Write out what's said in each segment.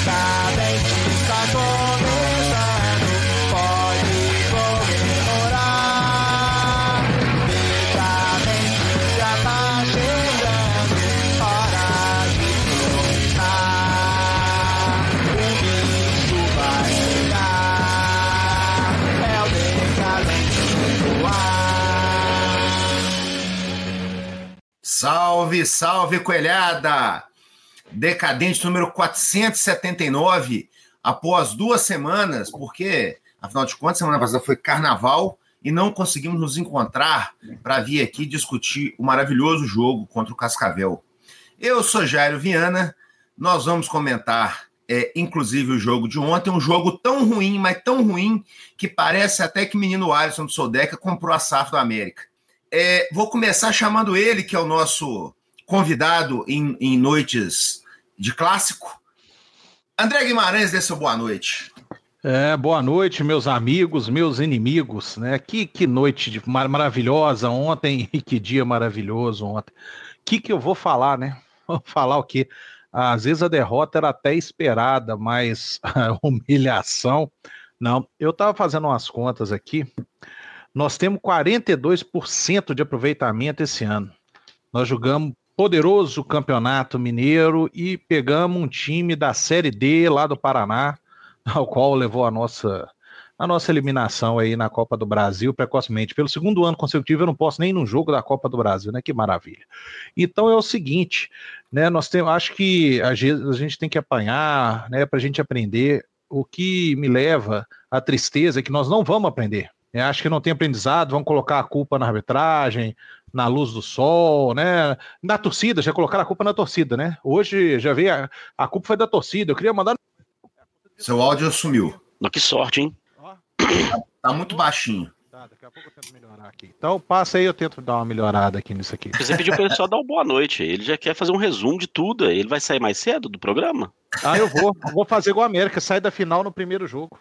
está começando, pode comemorar. Decadente já tá chegando, hora de começar. O bicho vai pegar, é o decadente no ar. Salve, salve, coelhada! Decadente número 479, após 2 semanas, porque, afinal de contas, semana passada foi carnaval e não conseguimos nos encontrar para vir aqui discutir o maravilhoso jogo contra o Cascavel. Eu sou Jairo Viana, nós vamos comentar, inclusive, o jogo de ontem, um jogo tão ruim, mas tão ruim, que parece até que o menino Alisson do Soldeca comprou a SAF do América. Vou começar chamando ele, que é o nosso convidado em noites de clássico. André Guimarães, dê seu boa noite. Boa noite, meus amigos, meus inimigos, né? Que noite maravilhosa ontem e que dia maravilhoso ontem. Que eu vou falar, né? Vou falar o quê? Às vezes a derrota era até esperada, mas a humilhação, não. Eu estava fazendo umas contas aqui, nós temos 42% de aproveitamento esse ano. Nós jogamos poderoso campeonato mineiro e pegamos um time da Série D lá do Paraná, ao qual levou a nossa eliminação aí na Copa do Brasil precocemente. Pelo 2º ano consecutivo eu não posso nem ir no jogo da Copa do Brasil, né? Que maravilha. Então é o seguinte, né? Acho que a gente tem que apanhar, né? Para a gente aprender. O que me leva à tristeza é que nós não vamos aprender. Acho que não tem aprendizado, vão colocar a culpa na arbitragem, na luz do sol, né? Na torcida, já colocaram a culpa na torcida, né? Hoje já veio a culpa foi da torcida. Eu queria mandar. Seu áudio sumiu. Que sorte, hein? Tá muito baixinho. Tá, daqui a pouco eu tento melhorar aqui. Então passa aí, eu tento dar uma melhorada aqui nisso aqui. Você pediu para ele só dar uma boa noite. Ele já quer fazer um resumo de tudo. Ele vai sair mais cedo do programa? Eu vou fazer igual a América, sai da final no primeiro jogo.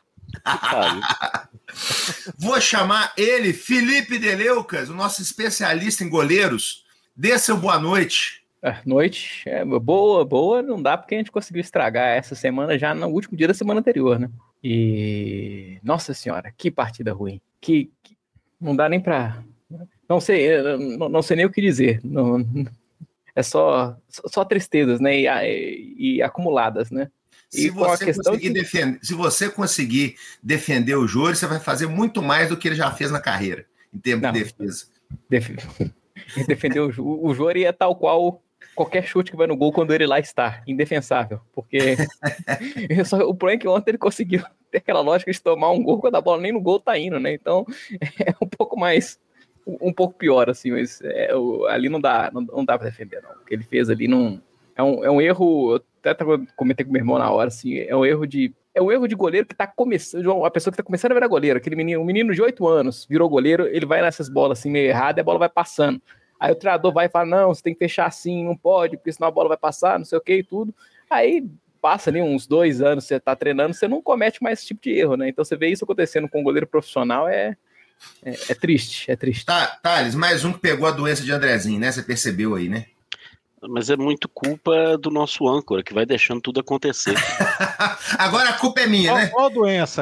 Vou chamar ele, Felipe Deleucas, o nosso especialista em goleiros. Dê seu boa noite. Noite, boa, não dá porque a gente conseguiu estragar essa semana já no último dia da semana anterior, né? E, nossa senhora, que partida ruim. Que não dá nem pra... Não sei nem o que dizer. Não, é só tristezas, né? E acumuladas, né? Se você conseguir defender o Júlio, você vai fazer muito mais do que ele já fez na carreira, em termos de defesa. Defender o Júlio é tal qual qualquer chute que vai no gol quando ele lá está, indefensável. Porque o problema é que ontem ele conseguiu ter aquela lógica de tomar um gol quando a bola nem no gol tá indo, né? Então é um pouco pior, assim, mas ali não dá pra defender, não. O que ele fez ali não... É um erro, eu até comentei com meu irmão na hora, assim, é um erro de goleiro que tá começando, uma pessoa que tá começando a virar goleiro, um menino de 8 anos virou goleiro, ele vai nessas bolas assim meio errado e a bola vai passando. Aí o treinador vai e fala, não, você tem que fechar assim, não pode, porque senão a bola vai passar, não sei o que e tudo. Aí passa ali uns 2 anos, você tá treinando, você não comete mais esse tipo de erro, né? Então você vê isso acontecendo com um goleiro profissional, é triste, é triste. Thales, mais um que pegou a doença de Andrezinho, né? Você percebeu aí, né? Mas é muito culpa do nosso âncora, que vai deixando tudo acontecer. Agora a culpa é minha, né? Qual doença?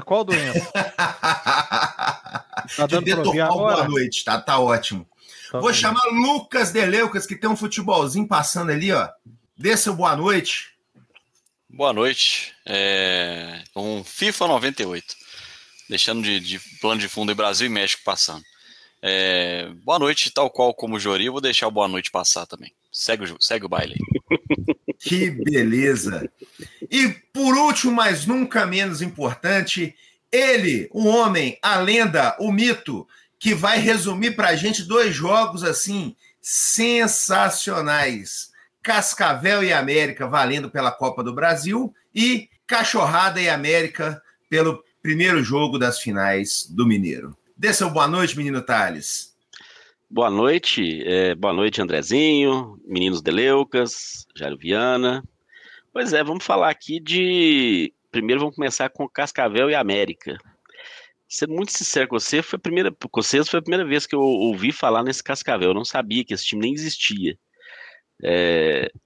Tá dando de deturpar o boa noite, tá ótimo. Vou chamar Lucas Deleucas, que tem um futebolzinho passando ali, ó. Dê seu boa noite. Boa noite. Um FIFA 98. Deixando de plano de fundo em Brasil e México passando. Boa noite, tal qual como o Jori, eu vou deixar o boa noite passar também. Segue o baile. Que beleza. E por último, mas nunca menos importante, ele, o homem, a lenda, o mito, que vai resumir pra gente 2 jogos assim sensacionais. Cascavel e América valendo pela Copa do Brasil e Cachorrada e América pelo primeiro jogo das finais do Mineiro. Dê seu boa noite, menino Thales. Boa noite Andrezinho, meninos Deleucas, Jairo Viana. Pois vamos falar aqui primeiro vamos começar com Cascavel e América. Ser muito sincero com você, foi a primeira vez que eu ouvi falar nesse Cascavel, eu não sabia que esse time nem existia.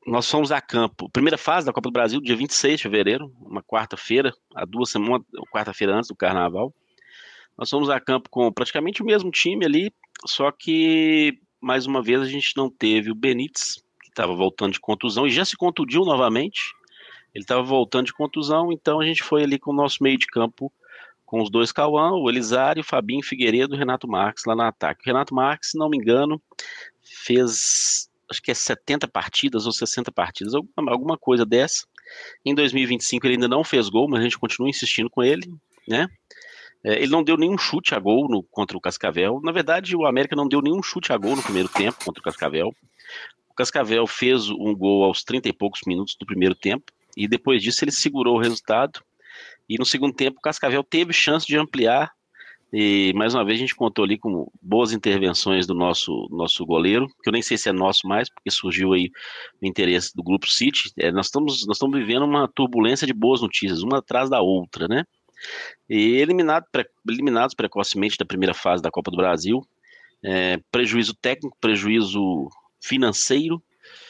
Nós fomos a campo, primeira fase da Copa do Brasil, dia 26 de fevereiro, uma quarta-feira, há 2 semanas, quarta-feira antes do Carnaval. Nós fomos a campo com praticamente o mesmo time ali, só que, mais uma vez, a gente não teve o Benítez, que estava voltando de contusão, e já se contundiu novamente. Ele estava voltando de contusão, então a gente foi ali com o nosso meio de campo, com os 2 Cauã, o Elisário, o Fabinho Figueiredo e o Renato Marques lá no ataque. O Renato Marques, se não me engano, fez, acho que 70 partidas ou 60 partidas, alguma coisa dessa. Em 2025 ele ainda não fez gol, mas a gente continua insistindo com ele, né? Ele não deu nenhum chute a gol contra o Cascavel. Na verdade, o América não deu nenhum chute a gol no primeiro tempo contra o Cascavel. O Cascavel fez um gol aos 30 e poucos minutos do primeiro tempo, e depois disso ele segurou o resultado. E no segundo tempo o Cascavel teve chance de ampliar, e mais uma vez a gente contou ali com boas intervenções do nosso goleiro, que eu nem sei se é nosso mais, porque surgiu aí o interesse do Grupo City. Nós estamos vivendo uma turbulência de boas notícias, uma atrás da outra, né? E eliminados precocemente da primeira fase da Copa do Brasil, prejuízo técnico, prejuízo financeiro,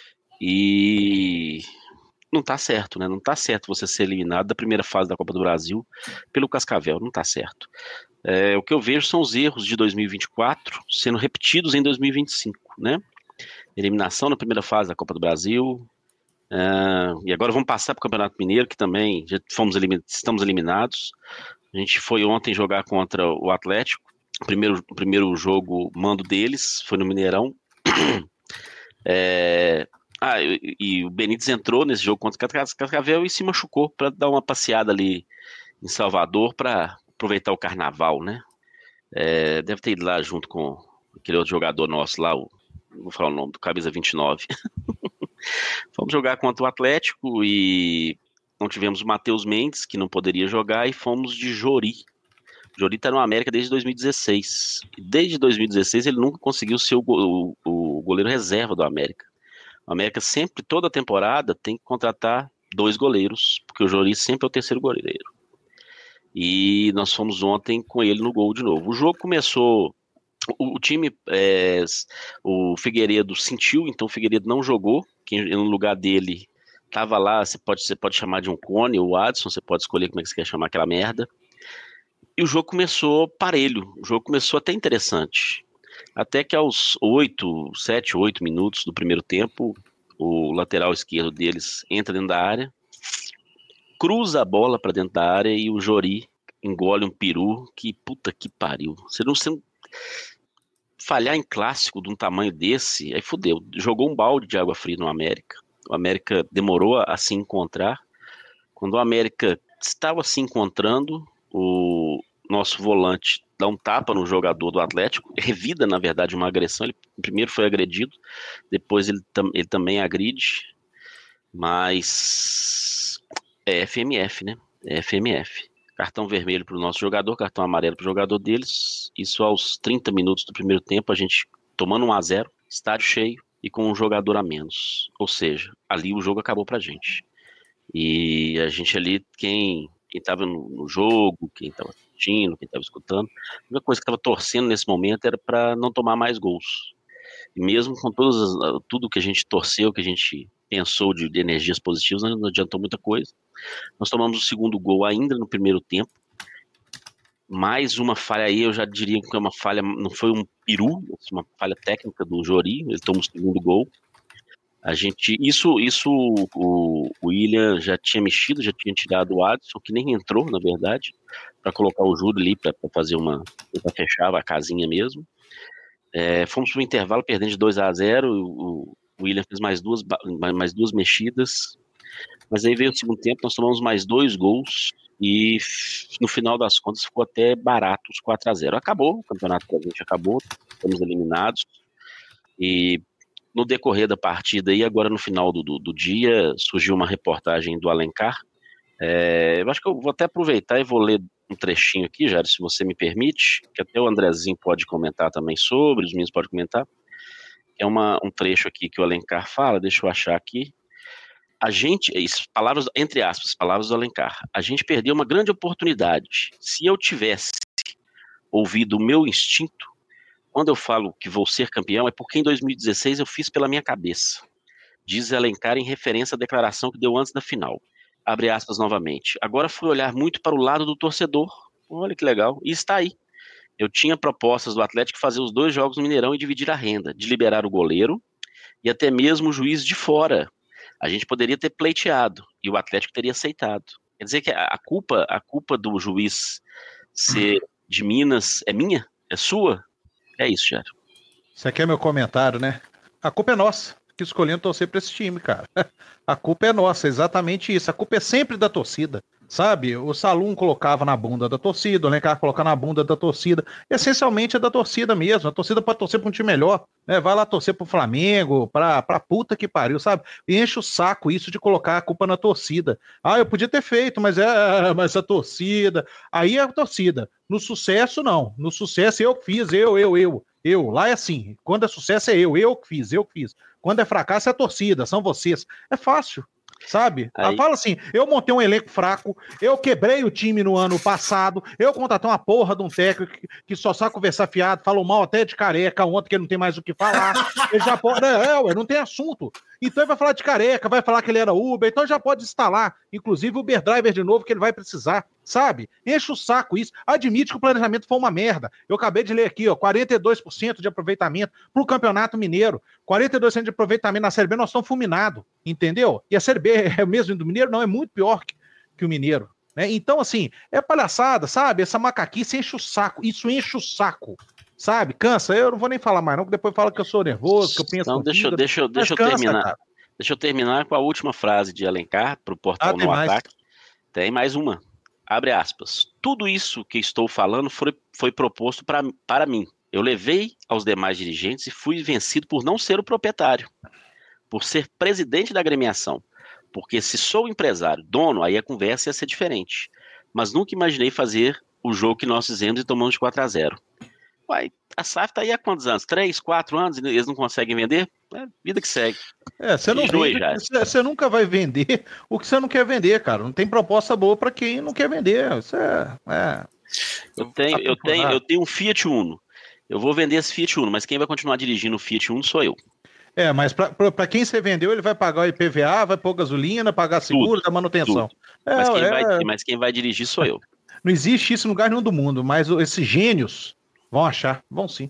e não tá certo, né? Não tá certo você ser eliminado da primeira fase da Copa do Brasil pelo Cascavel, não tá certo. O que eu vejo são os erros de 2024 sendo repetidos em 2025, né? Eliminação na primeira fase da Copa do Brasil, e agora vamos passar para o Campeonato Mineiro, que também já estamos eliminados. A gente foi ontem jogar contra o Atlético, o primeiro jogo mando deles, foi no Mineirão. E o Benítez entrou nesse jogo contra o Cascavel e se machucou para dar uma passeada ali em Salvador para aproveitar o Carnaval, né? Deve ter ido lá junto com aquele outro jogador nosso lá, não vou falar o nome, do camisa 29. Fomos jogar contra o Atlético e não tivemos o Matheus Mendes, que não poderia jogar, e fomos de Jori. Jori está no América desde 2016. E desde 2016 ele nunca conseguiu ser o goleiro reserva do América. O América sempre, toda temporada, tem que contratar 2 goleiros, porque o Jori sempre é o terceiro goleiro. E nós fomos ontem com ele no gol de novo. O jogo começou, o time, o Figueiredo sentiu, então o Figueiredo não jogou, quem no lugar dele estava lá, você pode chamar de um cone, ou o Adson, você pode escolher como é que você quer chamar aquela merda. E o jogo começou parelho, o jogo começou até interessante. Até que aos 7, 8 minutos do primeiro tempo, o lateral esquerdo deles entra dentro da área, cruza a bola para dentro da área e o Jori engole um peru, que puta que pariu. Você não falhar em clássico de um tamanho desse, aí fudeu. Jogou um balde de água fria no América. O América demorou a se encontrar. Quando o América estava se encontrando, o nosso volante dá um tapa no jogador do Atlético, revida, na verdade, uma agressão. Ele primeiro foi agredido, depois ele também agride, mas é FMF, né? É FMF. Cartão vermelho para o nosso jogador, cartão amarelo para o jogador deles. Isso aos 30 minutos do primeiro tempo, a gente tomando 1-0, estádio cheio e com um jogador a menos. Ou seja, ali o jogo acabou pra gente. E a gente ali, quem estava no jogo, quem estava assistindo, quem estava escutando, a única coisa que estava torcendo nesse momento era para não tomar mais gols. E mesmo com tudo que a gente torceu, que a gente pensou de energias positivas, não adiantou muita coisa. Nós tomamos o segundo gol ainda no primeiro tempo. Mais uma falha aí, eu já diria que é uma falha, não foi um peru, uma falha técnica do Jori, ele toma o segundo gol. O William já tinha mexido, já tinha tirado o Adson, que nem entrou, na verdade, para colocar o Júlio ali, para fazer para fechar a casinha mesmo. Fomos para o intervalo perdendo de 2-0, o William fez mais duas mexidas, mas aí veio o segundo tempo, nós tomamos mais 2 gols, e no final das contas ficou até barato os 4-0. Acabou, o campeonato pra gente acabou, estamos eliminados, e no decorrer da partida e agora no final do dia surgiu uma reportagem do Alencar. Eu acho que eu vou até aproveitar e vou ler um trechinho aqui, Jário, se você me permite, que até o Andrezinho pode comentar também sobre, os meninos podem comentar. É um trecho aqui que o Alencar fala, deixa eu achar aqui. Palavras, entre aspas, palavras do Alencar. A gente perdeu uma grande oportunidade. Se eu tivesse ouvido o meu instinto, quando eu falo que vou ser campeão, é porque em 2016 eu fiz pela minha cabeça. Diz Alencar em referência à declaração que deu antes da final. Abre aspas novamente. Agora fui olhar muito para o lado do torcedor. Olha que legal. E está aí. Eu tinha propostas do Atlético fazer os 2 jogos no Mineirão e dividir a renda, de liberar o goleiro e até mesmo o juiz de fora. A gente poderia ter pleiteado e o Atlético teria aceitado. Quer dizer que a culpa do juiz ser de Minas é minha? É sua? É isso, Jairo. Você quer meu comentário, né? A culpa é nossa, que escolhemos torcer para esse time, cara. A culpa é nossa, é exatamente isso. A culpa é sempre da torcida, sabe? O Salum colocava na bunda da torcida, o Alencar colocava na bunda da torcida. Essencialmente é da torcida mesmo. A torcida pode torcer para um time melhor, né? Vai lá torcer pro Flamengo, pra puta que pariu, sabe? E enche o saco isso de colocar a culpa na torcida. Ah, eu podia ter feito, mas a torcida. Aí é a torcida. No sucesso, não. No sucesso eu fiz, eu. Lá é assim. Quando é sucesso é eu que fiz. Quando é fracasso é a torcida, são vocês. É fácil, sabe? Aí... Fala assim, eu montei um elenco fraco, eu quebrei o time no ano passado, eu contratei uma porra de um técnico que só sabe conversar fiado, falou mal até de Careca ontem, que não tem mais o que falar. Ele já pode... não tem assunto. Então ele vai falar de Careca, vai falar que ele era Uber, então já pode instalar, inclusive o Uber Driver de novo, que ele vai precisar, sabe? Enche o saco isso, admite que o planejamento foi uma merda. Eu acabei de ler aqui, ó, 42% de aproveitamento pro Campeonato Mineiro, 42% de aproveitamento na Série B, nós estamos fulminados, entendeu? E a Série B é o mesmo do Mineiro? Não, é muito pior que o Mineiro, né? Então, assim, é palhaçada, sabe? Essa macaquice enche o saco, isso enche o saco. Sabe, cansa, eu não vou nem falar mais não, porque depois fala que eu sou nervoso, que eu penso... Então, deixa eu terminar. Cara. Deixa eu terminar com a última frase de Alencar para o portal No Ataque. Tem mais uma. Abre aspas. Tudo isso que estou falando foi proposto para mim. Eu levei aos demais dirigentes e fui vencido por não ser o proprietário, por ser presidente da agremiação. Porque se sou empresário, dono, aí a conversa ia ser diferente. Mas nunca imaginei fazer o jogo que nós fizemos e tomamos de 4-0. Uai, a SAF tá aí há quantos anos? 3, 4 anos? E eles não conseguem vender? É vida que segue. Você não vende, você nunca vai vender o que você não quer vender, cara. Não tem proposta boa para quem não quer vender. Isso Eu tenho um Fiat Uno. Eu vou vender esse Fiat Uno, mas quem vai continuar dirigindo o Fiat Uno sou eu. Mas para quem você vendeu, ele vai pagar o IPVA, vai pôr gasolina, pagar seguro, da manutenção. Mas quem vai dirigir sou eu. Não existe isso em lugar nenhum do mundo, mas esses gênios vão achar, vão sim.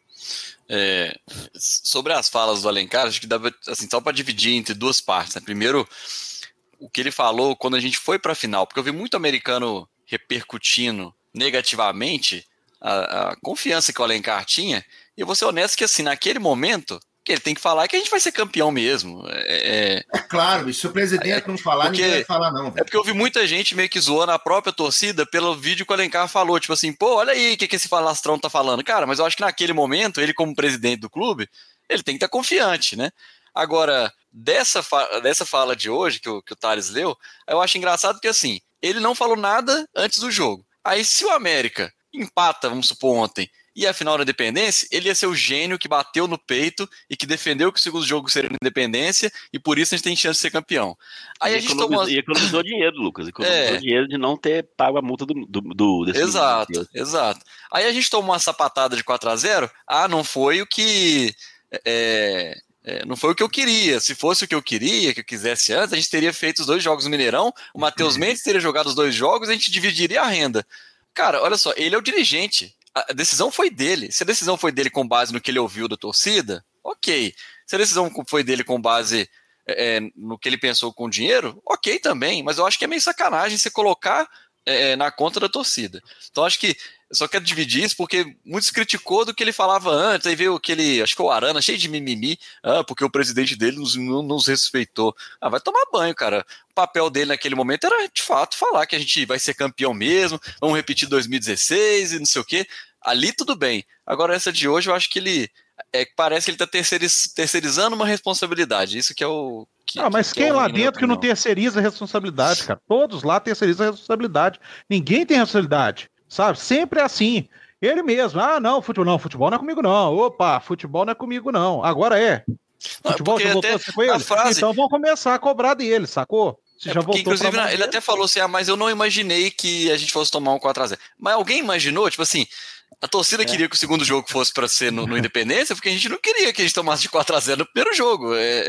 Sobre as falas do Alencar, acho que dá assim, só para dividir entre 2 partes. Né? Primeiro, o que ele falou quando a gente foi para a final, porque eu vi muito americano repercutindo negativamente a confiança que o Alencar tinha, e eu vou ser honesto que assim, naquele momento, que ele tem que falar que a gente vai ser campeão mesmo. É claro, e se o presidente não falar, ninguém vai falar não. Velho. É porque eu vi muita gente meio que zoando a própria torcida pelo vídeo que o Alencar falou, tipo assim, pô, olha aí o que esse falastrão tá falando. Cara, mas eu acho que naquele momento, ele como presidente do clube, ele tem que estar confiante, né? Agora, dessa fala de hoje, que o Thales leu, eu acho engraçado porque assim, ele não falou nada antes do jogo. Aí se o América empata, vamos supor, ontem, e a final da Independência, ele ia ser o gênio que bateu no peito e que defendeu que o segundo jogo seria na Independência e por isso a gente tem chance de ser campeão. Aí E economizou dinheiro, Lucas. Economizou dinheiro de não ter pago a multa desse Exato. Aí a gente tomou uma sapatada de 4-0. Não foi o que... não foi o que eu queria. Se fosse o que eu queria, que eu quisesse antes, a gente teria feito os 2 jogos no Mineirão, o Matheus Mendes teria jogado os 2 jogos e a gente dividiria a renda. Cara, olha só, ele é o dirigente. A decisão foi dele. Se a decisão foi dele com base no que ele ouviu da torcida, ok. Se a decisão foi dele com base no que ele pensou com o dinheiro, ok também. Mas eu acho que é meio sacanagem você colocar na conta da torcida. Então acho que eu só quero dividir isso porque muitos criticou do que ele falava antes. Aí veio acho que o Arana, cheio de mimimi, porque o presidente dele não nos respeitou. Vai tomar banho, cara. O papel dele naquele momento era, de fato, falar que a gente vai ser campeão mesmo, vamos repetir 2016 e não sei o quê. Ali tudo bem. Agora essa de hoje eu acho que ele... parece que ele está terceirizando uma responsabilidade. Isso que é o... mas quem lá dentro que não terceiriza a responsabilidade, cara? Todos lá terceirizam a responsabilidade. Ninguém tem responsabilidade, sabe? Sempre é assim. Ele mesmo. Futebol não é comigo não. Opa, futebol não é comigo não. Agora é. Futebol já voltou a ser com ele? Então vão começar a cobrar dele, sacou? Inclusive, ele até falou assim, mas eu não imaginei que a gente fosse tomar um 4-0. Mas alguém imaginou, tipo assim, A torcida queria que o segundo jogo fosse para ser no Independência, porque a gente não queria que a gente tomasse de 4-0 no primeiro jogo.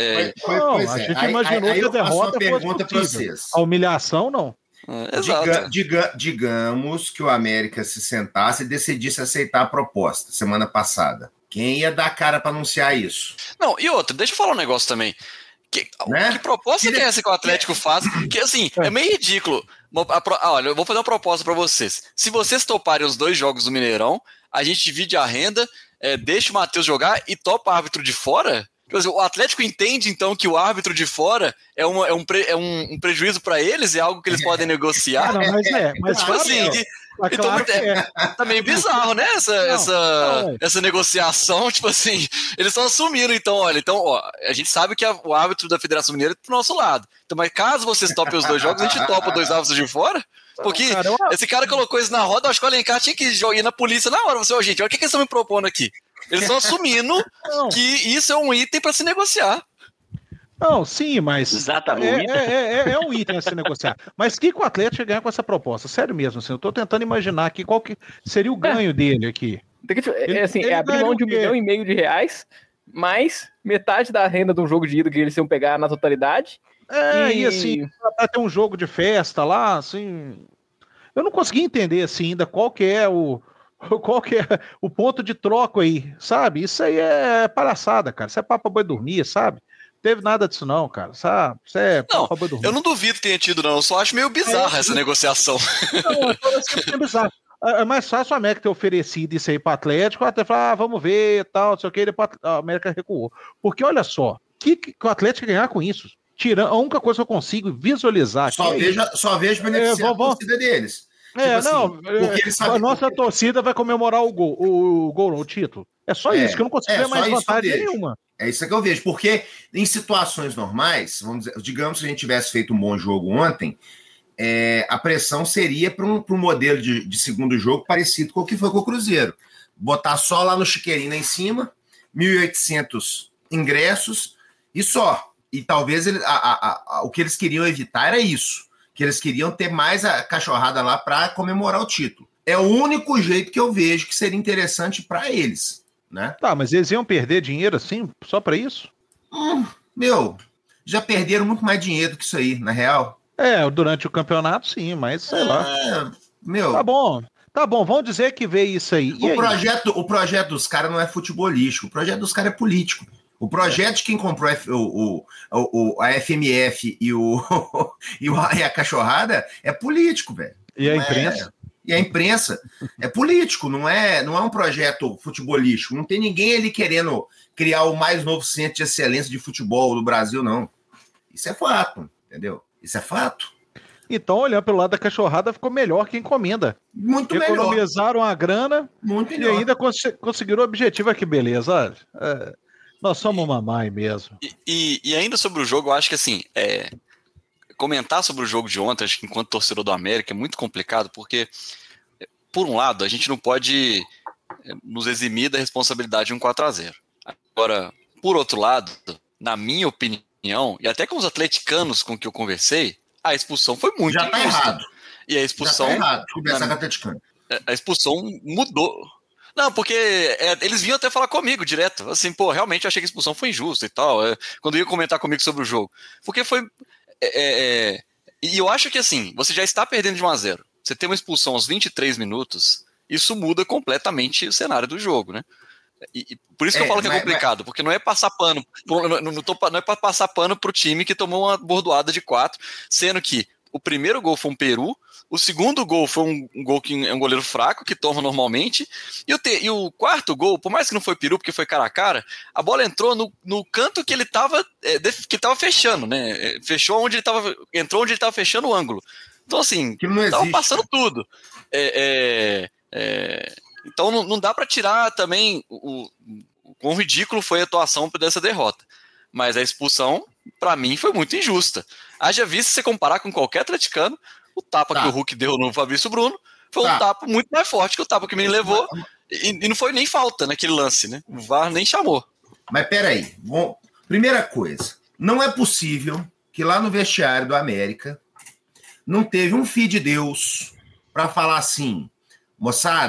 A gente imaginou que a derrota fosse possível. A humilhação, não. Exato. Digamos que o América se sentasse e decidisse aceitar a proposta semana passada. Quem ia dar cara para anunciar isso? Não, e outra, deixa eu falar um negócio também. Que proposta que é essa que o Atlético faz? Que assim, é meio ridículo. Olha, eu vou fazer uma proposta para vocês. Se vocês toparem os 2 jogos do Mineirão, a gente divide a renda, deixa o Matheus jogar e topa árbitro de fora? O Atlético entende, então, que o árbitro de fora é um prejuízo para eles? É algo que eles podem negociar? Não, mas tipo assim, tá meio bizarro, né? Essa negociação, tipo assim, eles estão assumindo, então, olha, a gente sabe que o árbitro da Federação Mineira é pro nosso lado. Então, mas caso vocês topem os 2 jogos, a gente topa 2 árbitros de fora? Porque esse cara colocou isso na roda, acho que o Alencar tinha que ir na polícia na hora. Gente, olha o que eles estão me propondo aqui. Eles estão assumindo que isso é um item para se negociar. Não, sim, mas exatamente. É um item a se negociar. Mas o que o Atlético ia ganhar com essa proposta? Sério mesmo, assim, eu tô tentando imaginar aqui qual que seria o ganho dele aqui. Ele abrir mão de R$1,5 milhão, mais metade da renda de um jogo de ida que eles iam pegar na totalidade. E assim, pra ter um jogo de festa lá, assim, eu não consegui entender assim ainda qual que é o ponto de troca aí, sabe? Isso aí é palhaçada, cara. Isso é papo pra boi dormir, sabe? Não teve nada disso não, cara. Sabe? Isso é papo pra boi dormir. Eu não duvido que tenha tido, não. Eu só acho meio bizarra essa negociação. Não, é bizarro. É mais fácil o América ter oferecido isso aí para o Atlético, até falar, vamos ver, tal, não sei o que, depois a América recuou. Porque olha só, o que o Atlético ia ganhar com isso? Tirando, a única coisa que eu consigo visualizar... Só vejo beneficiar a torcida deles. A nossa torcida vai comemorar o título. É só isso, que eu não consigo ver mais vantagem nenhuma. É isso que eu vejo, porque em situações normais, digamos que a gente tivesse feito um bom jogo ontem, a pressão seria para um modelo de segundo jogo parecido com o que foi com o Cruzeiro. Botar só lá no Chiqueirinho lá em cima, 1.800 ingressos e só. E talvez o que eles queriam evitar era isso, que eles queriam ter mais a cachorrada lá para comemorar o título. É o único jeito que eu vejo que seria interessante para eles, né? Tá, mas eles iam perder dinheiro assim, só para isso? Já perderam muito mais dinheiro do que isso aí, na real. Durante o campeonato, sim, mas sei lá. Tá bom, vamos dizer que veio isso aí. O projeto dos caras não é futebolístico, o projeto dos caras é político. O projeto de quem comprou a FMF e a cachorrada é político, velho. E a imprensa? E a imprensa é político, não é um projeto futebolístico. Não tem ninguém ali querendo criar o mais novo centro de excelência de futebol do Brasil, não. Isso é fato, entendeu? Isso é fato. Então, olhando pelo lado da cachorrada, ficou melhor que encomenda. Muito melhor. Economizaram a grana muito melhor. E ainda conseguiram o objetivo. Que beleza, olha. Nós somos mamãe mesmo. E ainda sobre o jogo, eu acho que assim, comentar sobre o jogo de ontem, acho que enquanto torcedor do América, é muito complicado, porque, por um lado, a gente não pode nos eximir da responsabilidade de um 4-0. Agora, por outro lado, na minha opinião, e até com os atleticanos com que eu conversei, a expulsão foi muito injusta. Já tá errado. E a expulsão... Já tá errado, conversar com o atleticano. A expulsão mudou... Não, porque eles vinham até falar comigo direto, assim, realmente eu achei que a expulsão foi injusta e tal, quando ia comentar comigo sobre o jogo, porque foi, e eu acho que assim, você já está perdendo de 1-0, você tem uma expulsão aos 23 minutos, isso muda completamente o cenário do jogo, né, e por isso que eu falo que é complicado, porque não é passar pano, não é para passar pano pro time que tomou uma bordoada de 4, sendo que o primeiro gol foi um peru, o segundo gol foi um gol que é um goleiro fraco, que toma normalmente, e o quarto gol, por mais que não foi peru, porque foi cara a cara, a bola entrou no canto que ele estava fechando, né? Fechou onde ele estava, entrou onde ele estava fechando o ângulo. Então, assim, estava passando tudo. Então, não dá para tirar também o quão ridículo foi a atuação dessa derrota. Mas a expulsão, para mim, foi muito injusta. Haja visto, se você comparar com qualquer atleticano, o tapa que o Hulk deu no Fabrício Bruno foi um tapa muito mais forte que o tapa que o menino levou, e não foi nem falta naquele lance, né? O VAR nem chamou. Mas peraí, primeira coisa, não é possível que lá no vestiário do América não teve um filho de Deus para falar assim, moçada,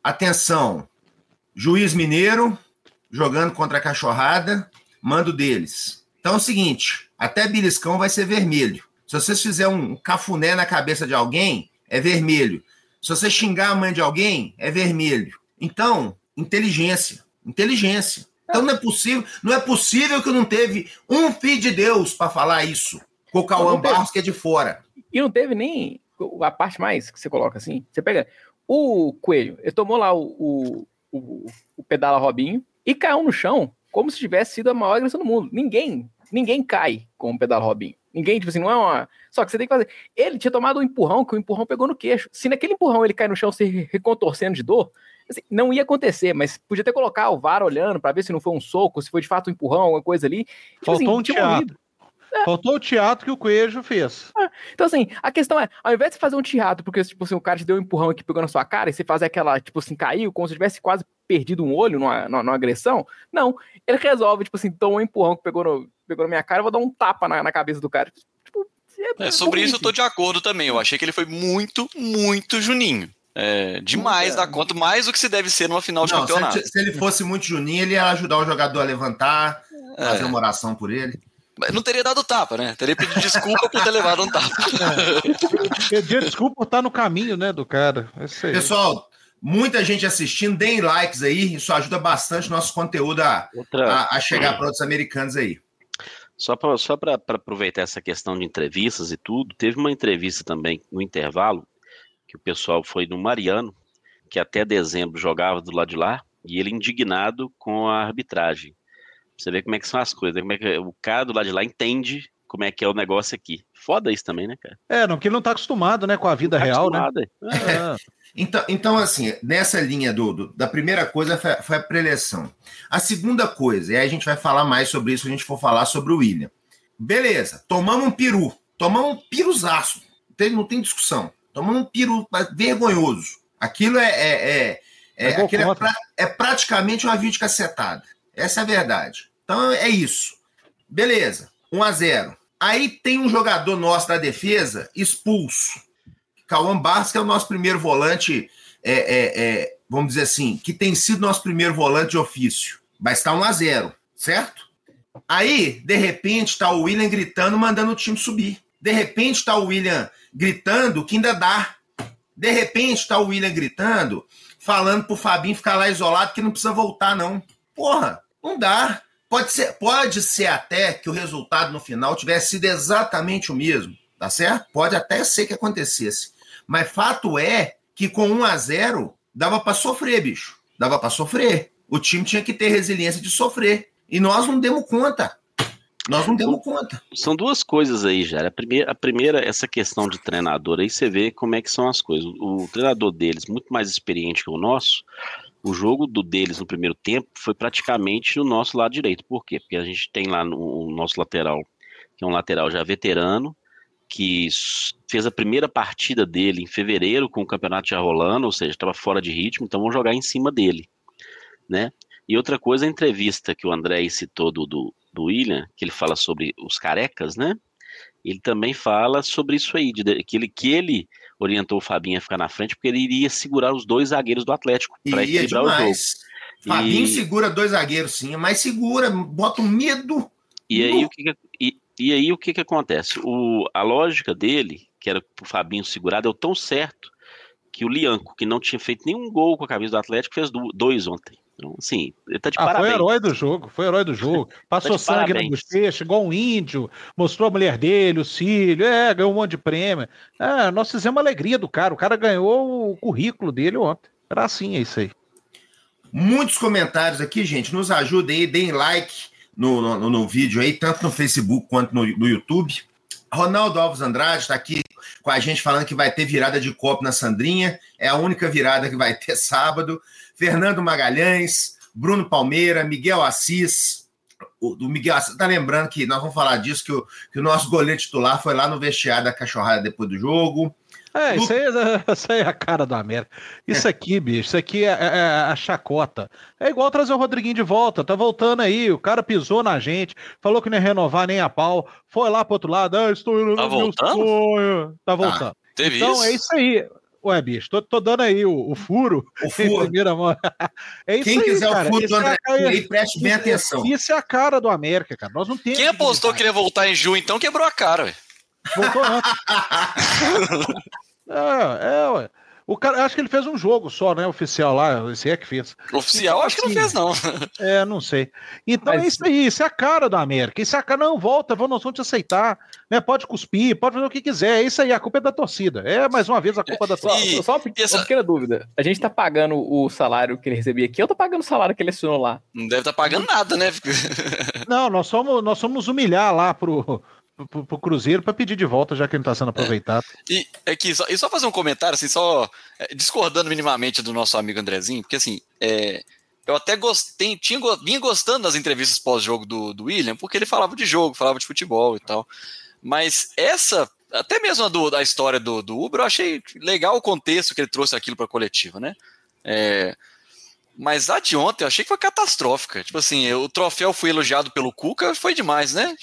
Atenção, Juiz Mineiro jogando contra a Cachorrada, mando deles. Então é o seguinte, até beliscão vai ser vermelho. Se vocês fizerem um cafuné na cabeça de alguém, é vermelho. Se você xingar a mãe de alguém, é vermelho. Então, inteligência. Então não é possível que não teve um filho de Deus para falar isso com o Cauã Barros, que é de fora. E não teve nem a parte mais que você coloca assim. Você pega o Coelho, ele tomou lá o pedala Robinho e caiu no chão como se tivesse sido a maior agressão do mundo. Ninguém cai com o pedala Robinho. Ninguém, tipo assim, não é uma... Só que você tem que fazer... Ele tinha tomado um empurrão, que o empurrão pegou no queixo. Se naquele empurrão ele cai no chão se recontorcendo de dor, assim, não ia acontecer, mas podia ter colocado o VAR olhando pra ver se não foi um soco, se foi de fato um empurrão, alguma coisa ali. Tipo, Faltou assim, um teatro. Faltou o teatro que o Coelho fez. Então, assim, a questão é, ao invés de fazer um teatro, porque, tipo assim, o cara te deu um empurrão aqui, pegou na sua cara, e você fazer aquela, tipo assim, caiu, como se tivesse quase perdido um olho numa agressão, não. Ele resolve, tipo assim, tomou um empurrão que pegou na minha cara, eu vou dar um tapa na cabeça do cara. Tipo, sobre isso eu tô de acordo também. Eu achei que ele foi muito, muito Juninho. Demais da conta, mais do que se deve ser numa final de campeonato. Se ele fosse muito Juninho, ele ia ajudar o jogador a levantar, fazer uma oração por ele. Não teria dado tapa, né? Teria pedido desculpa por ter levado um tapa. Pedir desculpa por estar no caminho, né, do cara. Pessoal, muita gente assistindo, deem likes aí, isso ajuda bastante o nosso conteúdo a chegar para outros americanos aí. Só para aproveitar essa questão de entrevistas e tudo, teve uma entrevista também no intervalo, que o pessoal foi no Mariano, que até dezembro jogava do lado de lá, e ele indignado com a arbitragem. Você vê como é que são as coisas, como é que o cara do lado de lá entende como é que é o negócio aqui. Foda isso também, né, cara? Não, porque ele não tá acostumado, né, com a vida real, né? Então, assim, nessa linha da primeira coisa foi a preleção. A segunda coisa, e aí a gente vai falar mais sobre isso, a gente for falar sobre o William. Beleza, tomamos um piruzaço, não tem discussão. Tomamos um piru vergonhoso. Aquilo é praticamente uma videocacetada. Essa é a verdade. Então é isso. Beleza, 1-0. Aí tem um jogador nosso da defesa expulso. Cauã Barros, que é o nosso primeiro volante, vamos dizer assim, que tem sido nosso primeiro volante de ofício. Vai estar 1-0, certo? Aí, de repente, está o William gritando, mandando o time subir. De repente, está o William gritando que ainda dá. De repente, está o William gritando, falando pro Fabinho ficar lá isolado, que não precisa voltar, não. Porra, não dá. Pode ser até que o resultado no final tivesse sido exatamente o mesmo, tá certo? Pode até ser que acontecesse. Mas fato é que com 1-0 dava para sofrer, bicho. Dava para sofrer. O time tinha que ter resiliência de sofrer. E nós não demos conta. São duas coisas aí, já. A primeira, essa questão de treinador, aí você vê como é que são as coisas. O treinador deles, muito mais experiente que o nosso, o jogo deles no primeiro tempo foi praticamente no nosso lado direito. Por quê? Porque a gente tem lá no nosso lateral, que é um lateral já veterano, que fez a primeira partida dele em fevereiro, com o campeonato já rolando, ou seja, estava fora de ritmo, então vamos jogar em cima dele, né? E outra coisa, a entrevista que o André citou do William, que ele fala sobre os carecas, né? Ele também fala sobre isso aí, que ele orientou o Fabinho a ficar na frente, porque ele iria segurar os dois zagueiros do Atlético para equilibrar o jogo. Fabinho segura dois zagueiros, sim, mas segura, bota um medo. E aí o que acontece? A lógica dele, que era pro Fabinho segurar, deu tão certo que o Lianco, que não tinha feito nenhum gol com a camisa do Atlético, fez 2 ontem. Então, assim, ele tá de parabéns. Foi herói do jogo. Passou sangue na bochecha, igual um índio, mostrou a mulher dele, os filhos, ganhou um monte de prêmio. Nós fizemos a alegria do cara. O cara ganhou o currículo dele ontem. Era assim, é isso aí. Muitos comentários aqui, gente. Nos ajudem aí, deem like no vídeo aí, tanto no Facebook quanto no YouTube. Ronaldo Alves Andrade está aqui com a gente falando que vai ter virada de copo na Sandrinha. É a única virada que vai ter sábado. Fernando Magalhães, Bruno Palmeira, Miguel Assis. O Miguel Assis tá lembrando que nós vamos falar disso, que o nosso goleiro titular foi lá no vestiário da Cachorrada depois do jogo. Isso aí é a cara do América. Isso aqui, bicho, isso aqui é a chacota. É igual trazer o Rodriguinho de volta, tá voltando aí, o cara pisou na gente, falou que não ia renovar nem a pau, foi lá pro outro lado, estou indo no meu sonho. Tá voltando. Teve então isso? É isso aí. Ué, bicho, tô dando aí o furo. O furo. Em primeira mão. É isso. Quem aí, quiser cara. o furo do André, aí preste bem Isso- atenção. Isso é a cara do América, cara. Nós não temos. Quem apostou que ele ia voltar em junho, então, quebrou a cara, velho. Voltou antes. Ué. O cara, acho que ele fez um jogo só, né? Oficial lá, esse é que fez. Oficial, acho que não fez, não. Não sei. Então Mas- é isso aí, isso é a cara do América. Isso é a cara, não, volta, nós vamos te aceitar. Né? Pode cuspir, pode fazer o que quiser. É isso aí, a culpa é da torcida. É, mais uma vez, a culpa da torcida. Só uma pequena dúvida. A gente tá pagando o salário que ele recebia aqui ou tá pagando o salário que ele assinou lá? Não deve estar pagando nada, né? Não, nós fomos nos humilhar lá pro Cruzeiro para pedir de volta, já que ele não tá sendo aproveitado. E aqui, só fazer um comentário, assim, discordando minimamente do nosso amigo Andrezinho, porque assim, eu até vinha gostando das entrevistas pós-jogo do William, porque ele falava de jogo, falava de futebol e tal. Mas até mesmo a história do Uber, eu achei legal o contexto que ele trouxe aquilo para a coletiva, né? Mas a de ontem eu achei que foi catastrófica. Tipo assim, o troféu foi elogiado pelo Cuca, foi demais, né?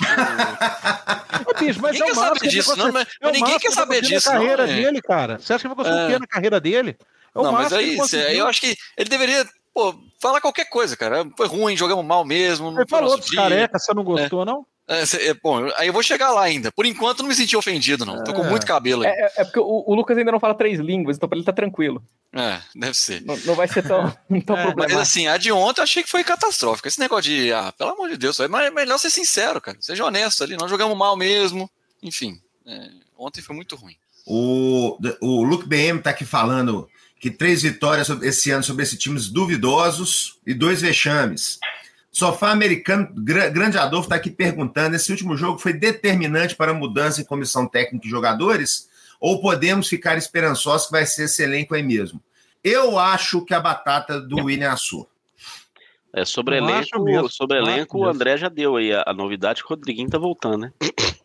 Bicho, mas ninguém quer saber disso, não, mas ninguém quer saber disso. Na carreira não, dele, cara. Você acha que vai conseguir o quê na carreira dele? Não, mas aí eu acho que ele deveria falar qualquer coisa, cara. Foi ruim, jogamos mal mesmo. Ele falou dos careca, você não gostou, não? Bom, aí eu vou chegar lá ainda. Por enquanto não me senti ofendido, não. Tô com muito cabelo aí. É porque o Lucas ainda não fala 3 línguas, então pra ele tá tranquilo. Deve ser. Não vai ser tão problemático. Mas assim, a de ontem eu achei que foi catastrófica. Esse negócio de, pelo amor de Deus, é melhor ser sincero, cara. Seja honesto ali, nós jogamos mal mesmo. Enfim, ontem foi muito ruim. O Luke BM tá aqui falando que 3 vitórias esse ano sobre esses times duvidosos e 2 vexames. Sofá Americano, Grande Adolfo está aqui perguntando: esse último jogo foi determinante para a mudança em comissão técnica e jogadores? Ou podemos ficar esperançosos que vai ser esse elenco aí mesmo? Eu acho que a batata do William assou. Sobre elenco, o André já deu aí a novidade que o Rodriguinho tá voltando, né?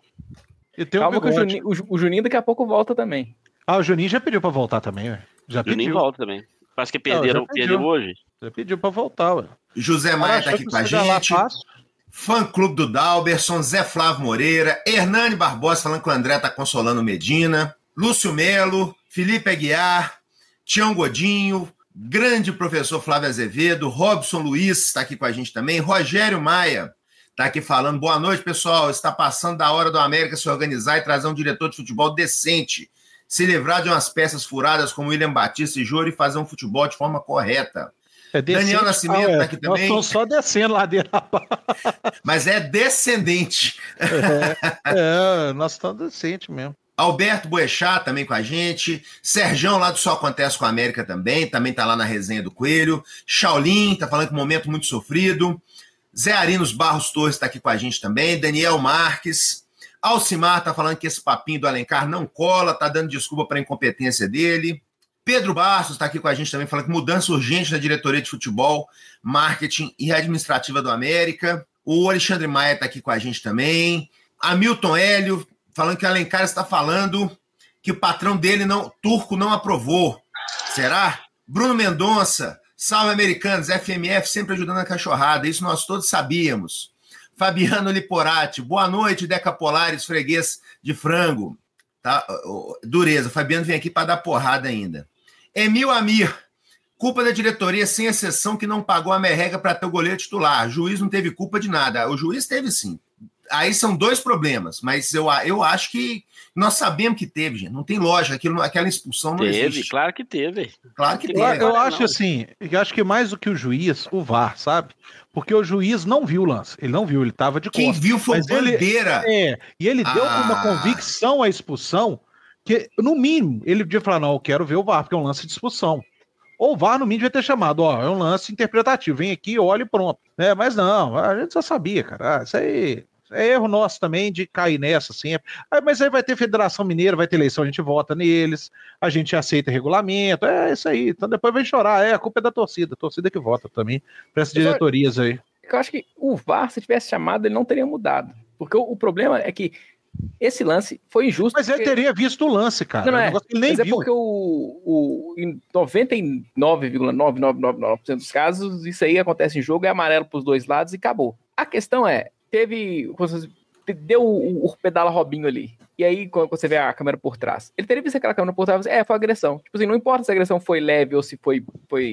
Calma que o Juninho daqui a pouco volta também. O Juninho já pediu para voltar também, ué. O Juninho volta também. Parece que perdeu hoje. Já pediu para voltar, ué. José Maia está aqui com a gente. Fã Clube do Dalberson, Zé Flávio Moreira, Hernani Barbosa falando que o André está consolando o Medina, Lúcio Melo, Felipe Aguiar, Tião Godinho, grande professor Flávio Azevedo, Robson Luiz está aqui com a gente também, Rogério Maia está aqui falando: boa noite, pessoal, está passando da hora do América se organizar e trazer um diretor de futebol decente, se livrar de umas peças furadas como William Batista e Jô e fazer um futebol de forma correta. Daniel Nascimento está aqui também. Nós estamos só descendo lá dentro. Mas é descendente. Nós estamos decente mesmo. Alberto Boechat também com a gente. Serjão lá do Só Acontece com a América também está lá na resenha do Coelho. Shaolin está falando que um momento muito sofrido. Zé Arinos Barros Torres está aqui com a gente também. Daniel Marques. Alcimar está falando que esse papinho do Alencar não cola, está dando desculpa para a incompetência dele. Pedro Bastos está aqui com a gente também, falando que mudança urgente na diretoria de futebol, marketing e administrativa do América. O Alexandre Maia está aqui com a gente também. Hamilton Hélio, falando que o Alencar está falando que o patrão dele, turco, não aprovou. Será? Bruno Mendonça, salve americanos, FMF sempre ajudando a cachorrada, isso nós todos sabíamos. Fabiano Liporati, boa noite, Deca Polares, freguês de frango. Tá? Dureza, o Fabiano vem aqui para dar porrada ainda. Emil Amir, culpa da diretoria, sem exceção, que não pagou a merreca para ter o goleiro titular. O juiz não teve culpa de nada. O juiz teve sim. Aí são 2 problemas, mas eu acho que nós sabemos que teve, gente. Não tem lógica, aquela expulsão não existe. Claro que teve. Claro que teve. Eu acho assim, eu acho que mais do que o juiz, o VAR, sabe? Porque o juiz não viu o lance. Ele não viu, ele estava de costas. Quem viu foi o Bandeira. E ele deu com uma convicção a expulsão que, no mínimo, ele podia falar: não, eu quero ver o VAR, porque é um lance de expulsão. Ou o VAR, no mínimo, devia ter chamado: é um lance interpretativo, vem aqui, olha e pronto. Mas não, a gente já sabia, cara. Isso aí é erro nosso também de cair nessa sempre. Mas aí vai ter Federação Mineira, vai ter eleição, a gente vota neles, a gente aceita regulamento, isso aí. Então depois vem chorar, a culpa é da torcida, a torcida que vota também, para essas diretorias aí. Eu acho que o VAR, se tivesse chamado, ele não teria mudado. Porque o problema é que esse lance foi injusto. Mas ele teria visto o lance, cara. Não, ele nem mas viu. É porque em 99,9999% dos casos, isso aí acontece em jogo, é amarelo para os 2 lados e acabou. A questão é, teve deu o pedala Robinho ali. E aí, quando você vê a câmera por trás, ele teria visto aquela câmera por trás, foi agressão. Tipo assim, não importa se a agressão foi leve ou se foi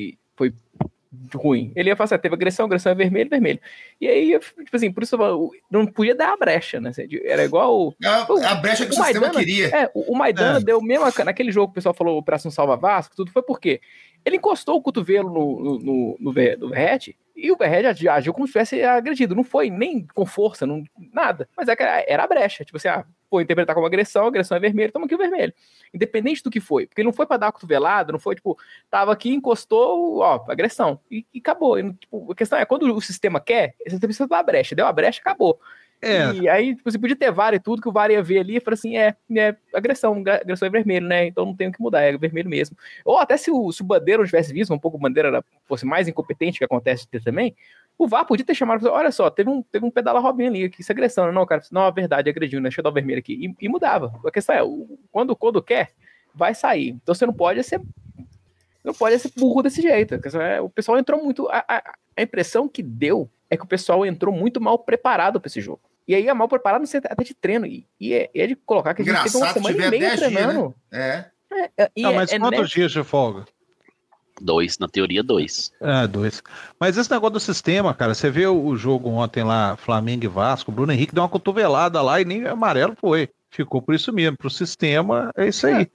ruim. Ele ia falar assim, teve agressão é vermelho, vermelho. E aí, tipo assim, por isso não podia dar a brecha, né? Era igual... A brecha que o sistema queria. O Maidana deu mesmo... Naquele jogo que o pessoal falou Operação Salva Vasco, tudo foi por quê? Ele encostou o cotovelo no Verrete e o Verrete agiu como se tivesse agredido. Não foi nem com força, nada. Mas era a brecha. Tipo assim, foi interpretar como agressão é vermelho, toma aqui o vermelho. Independente do que foi. Porque ele não foi pra dar cotovelado, não foi tipo, tava aqui, encostou, agressão. E acabou. E, tipo, a questão é, quando o sistema quer, você precisa dar a brecha. Deu a brecha, acabou. E aí, tipo, você podia ter VAR e tudo, que o VAR ia ver ali e falar assim, agressão é vermelho, né? Então não tem o que mudar, é vermelho mesmo. Ou até se o Bandeira não tivesse visto, um pouco o Bandeira fosse mais incompetente, que acontece também, o VAR podia ter chamado, olha só, teve um pedala Robinho ali, que isso é agressão. Não, cara, não, é verdade, agrediu, né? Deixa eu dar o vermelho aqui. E mudava. A questão é, quando quer, vai sair. Então você não pode ser burro desse jeito. O pessoal entrou muito... A impressão que deu é que o pessoal entrou muito mal preparado para esse jogo. E aí é mal preparado até de treino. E é de colocar que a gente teve uma semana e meia treinando. Dias, né? Mas quantos dias de folga? 2, na teoria 2. 2. Mas esse negócio do sistema, cara, você vê o jogo ontem lá, Flamengo e Vasco, o Bruno Henrique deu uma cotovelada lá e nem amarelo foi. Ficou por isso mesmo. Pro sistema, é isso aí.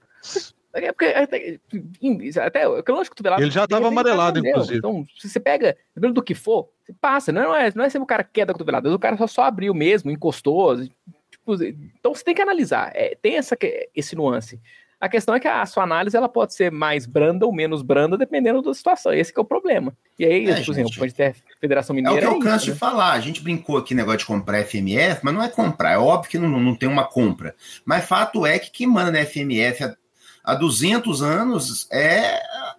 Até o cotovelado. Ele já estava amarelado, inclusive. Então, se você pega, dependendo do que for, você passa. Não é sempre o cara quer da cotovelada, o cara só abriu mesmo, encostou. Tipo, então você tem que analisar. Tem esse nuance. A questão é que a sua análise ela pode ser mais branda ou menos branda, dependendo da situação. Esse que é o problema. E aí, por exemplo, pode ter Federação Mineira. É o que eu canso de falar. A gente brincou aqui negócio de comprar FMF, mas não é comprar. É óbvio que não tem uma compra. Mas fato é que quem manda na FMF há 200 anos é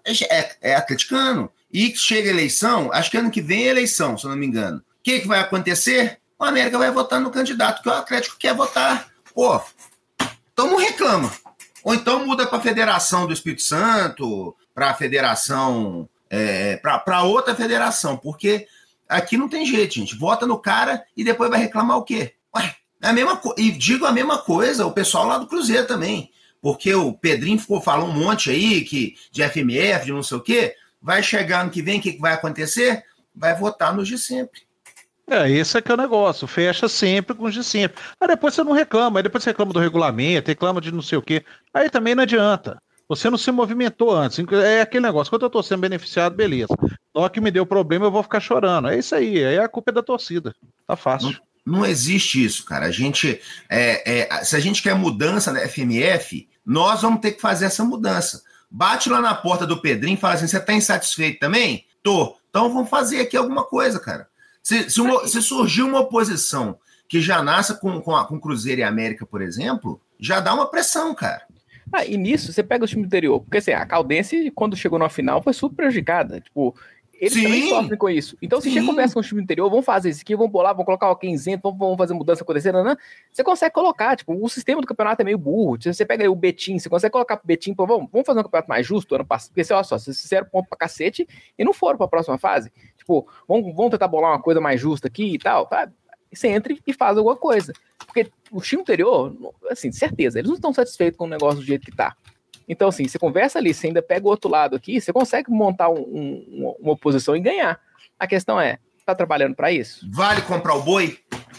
atleticano. E chega a eleição, acho que ano que vem é eleição, se eu não me engano. O que vai acontecer? O América vai votar no candidato que o Atlético quer votar. Pô, então não reclama. Ou então muda para a Federação do Espírito Santo, para a Federação, para outra federação, porque aqui não tem jeito, gente. Vota no cara e depois vai reclamar o quê? Ué, é a mesma e digo a mesma coisa, o pessoal lá do Cruzeiro também. Porque o Pedrinho falou um monte aí de FMF, de não sei o quê. Vai chegar ano que vem, o que vai acontecer? Vai votar nos de sempre. Esse é que é o negócio. Fecha sempre com os de sempre. Aí depois você não reclama. Aí depois você reclama do regulamento, reclama de não sei o quê. Aí também não adianta. Você não se movimentou antes. É aquele negócio. Quando eu tô sendo beneficiado, beleza. Na hora que me deu problema, eu vou ficar chorando. É isso aí. Aí a culpa é da torcida. Tá fácil. Não existe isso, cara. A gente, se a gente quer mudança na FMF, nós vamos ter que fazer essa mudança. Bate lá na porta do Pedrinho e fala assim, você tá insatisfeito também? Tô. Então vamos fazer aqui alguma coisa, cara. Se surgir uma oposição que já nasce com Cruzeiro e América, por exemplo, já dá uma pressão, cara. E nisso, você pega o time do interior. Porque assim, a Caldense, quando chegou na final, foi super prejudicada. Tipo, eles também sofrem com isso. Então, se você conversa com o time do interior, vamos fazer isso aqui, vamos bolar, vamos colocar alguém isento, vamos fazer mudança acontecendo, né? Você consegue colocar, tipo, o sistema do campeonato é meio burro. Você pega aí o Betim, você consegue colocar pro Betim, vamos fazer um campeonato mais justo ano passado, porque, olha só, vocês fizeram ponto pra cacete e não foram pra próxima fase. Tipo, vamos tentar bolar uma coisa mais justa aqui e tal, tá? E você entra e faz alguma coisa. Porque o time interior, assim, certeza, eles não estão satisfeitos com o negócio do jeito que tá. Então, assim, você conversa ali, você ainda pega o outro lado aqui, você consegue montar uma oposição e ganhar. A questão é, tá trabalhando para isso? Vale comprar o boi?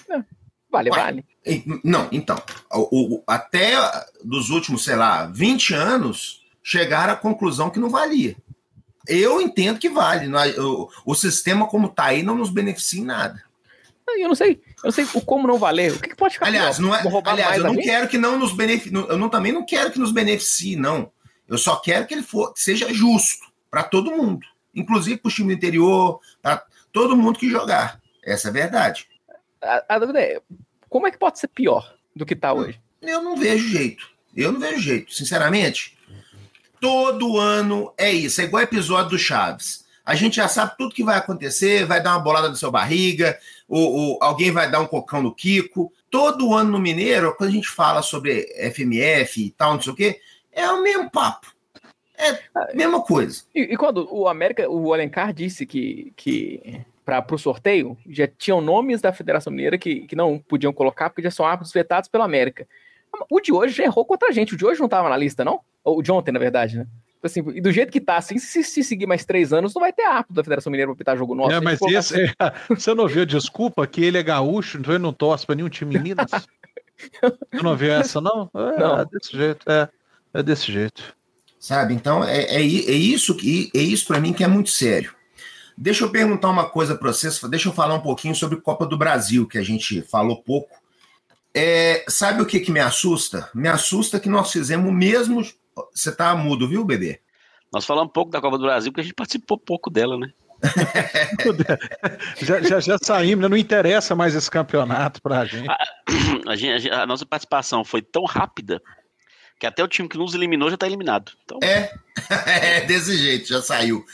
Vale. Não, então, até dos últimos, 20 anos, chegaram à conclusão que não valia. Eu entendo que vale. O sistema como tá aí não nos beneficia em nada. Eu não sei o como não valer. O que pode ficar aliás, pior? Eu não quero que não nos beneficie. Também não quero que nos beneficie, não. Eu só quero que ele seja justo para todo mundo. Inclusive para o time do interior, para todo mundo que jogar. Essa é a verdade. A dúvida é, como é que pode ser pior do que está hoje? Eu não vejo jeito. Sinceramente, todo ano é isso. É igual episódio do Chaves. A gente já sabe tudo que vai acontecer, vai dar uma bolada no seu barriga, alguém vai dar um cocão no Kiko. Todo ano no Mineiro, quando a gente fala sobre FMF e tal, não sei o quê, é o mesmo papo. É a mesma coisa. E quando o Alencar disse que para o sorteio, já tinham nomes da Federação Mineira que não podiam colocar porque já são árbitros vetados pela América. O de hoje já errou contra a gente. O de hoje não estava na lista, não? O de ontem, na verdade, né? Assim, e do jeito que tá, assim, se seguir mais 3 anos, não vai ter árbitro da Federação Mineira para pitar jogo nosso. Mas esse, você não viu, desculpa, que ele é gaúcho, então ele não torce para nenhum time em Minas? Você não viu essa, não? Não. É desse jeito, é desse jeito. Sabe? Então, é isso para mim que é muito sério. Deixa eu perguntar uma coisa para vocês, deixa eu falar um pouquinho sobre Copa do Brasil, que a gente falou pouco. Sabe o que me assusta? Me assusta que nós fizemos o mesmo... Você tá mudo, viu, bebê? Nós falamos um pouco da Copa do Brasil, porque a gente participou pouco dela, né? já saímos, né? Não interessa mais esse campeonato pra gente. A nossa participação foi tão rápida que até o time que nos eliminou já tá eliminado. Então... desse jeito, já saiu.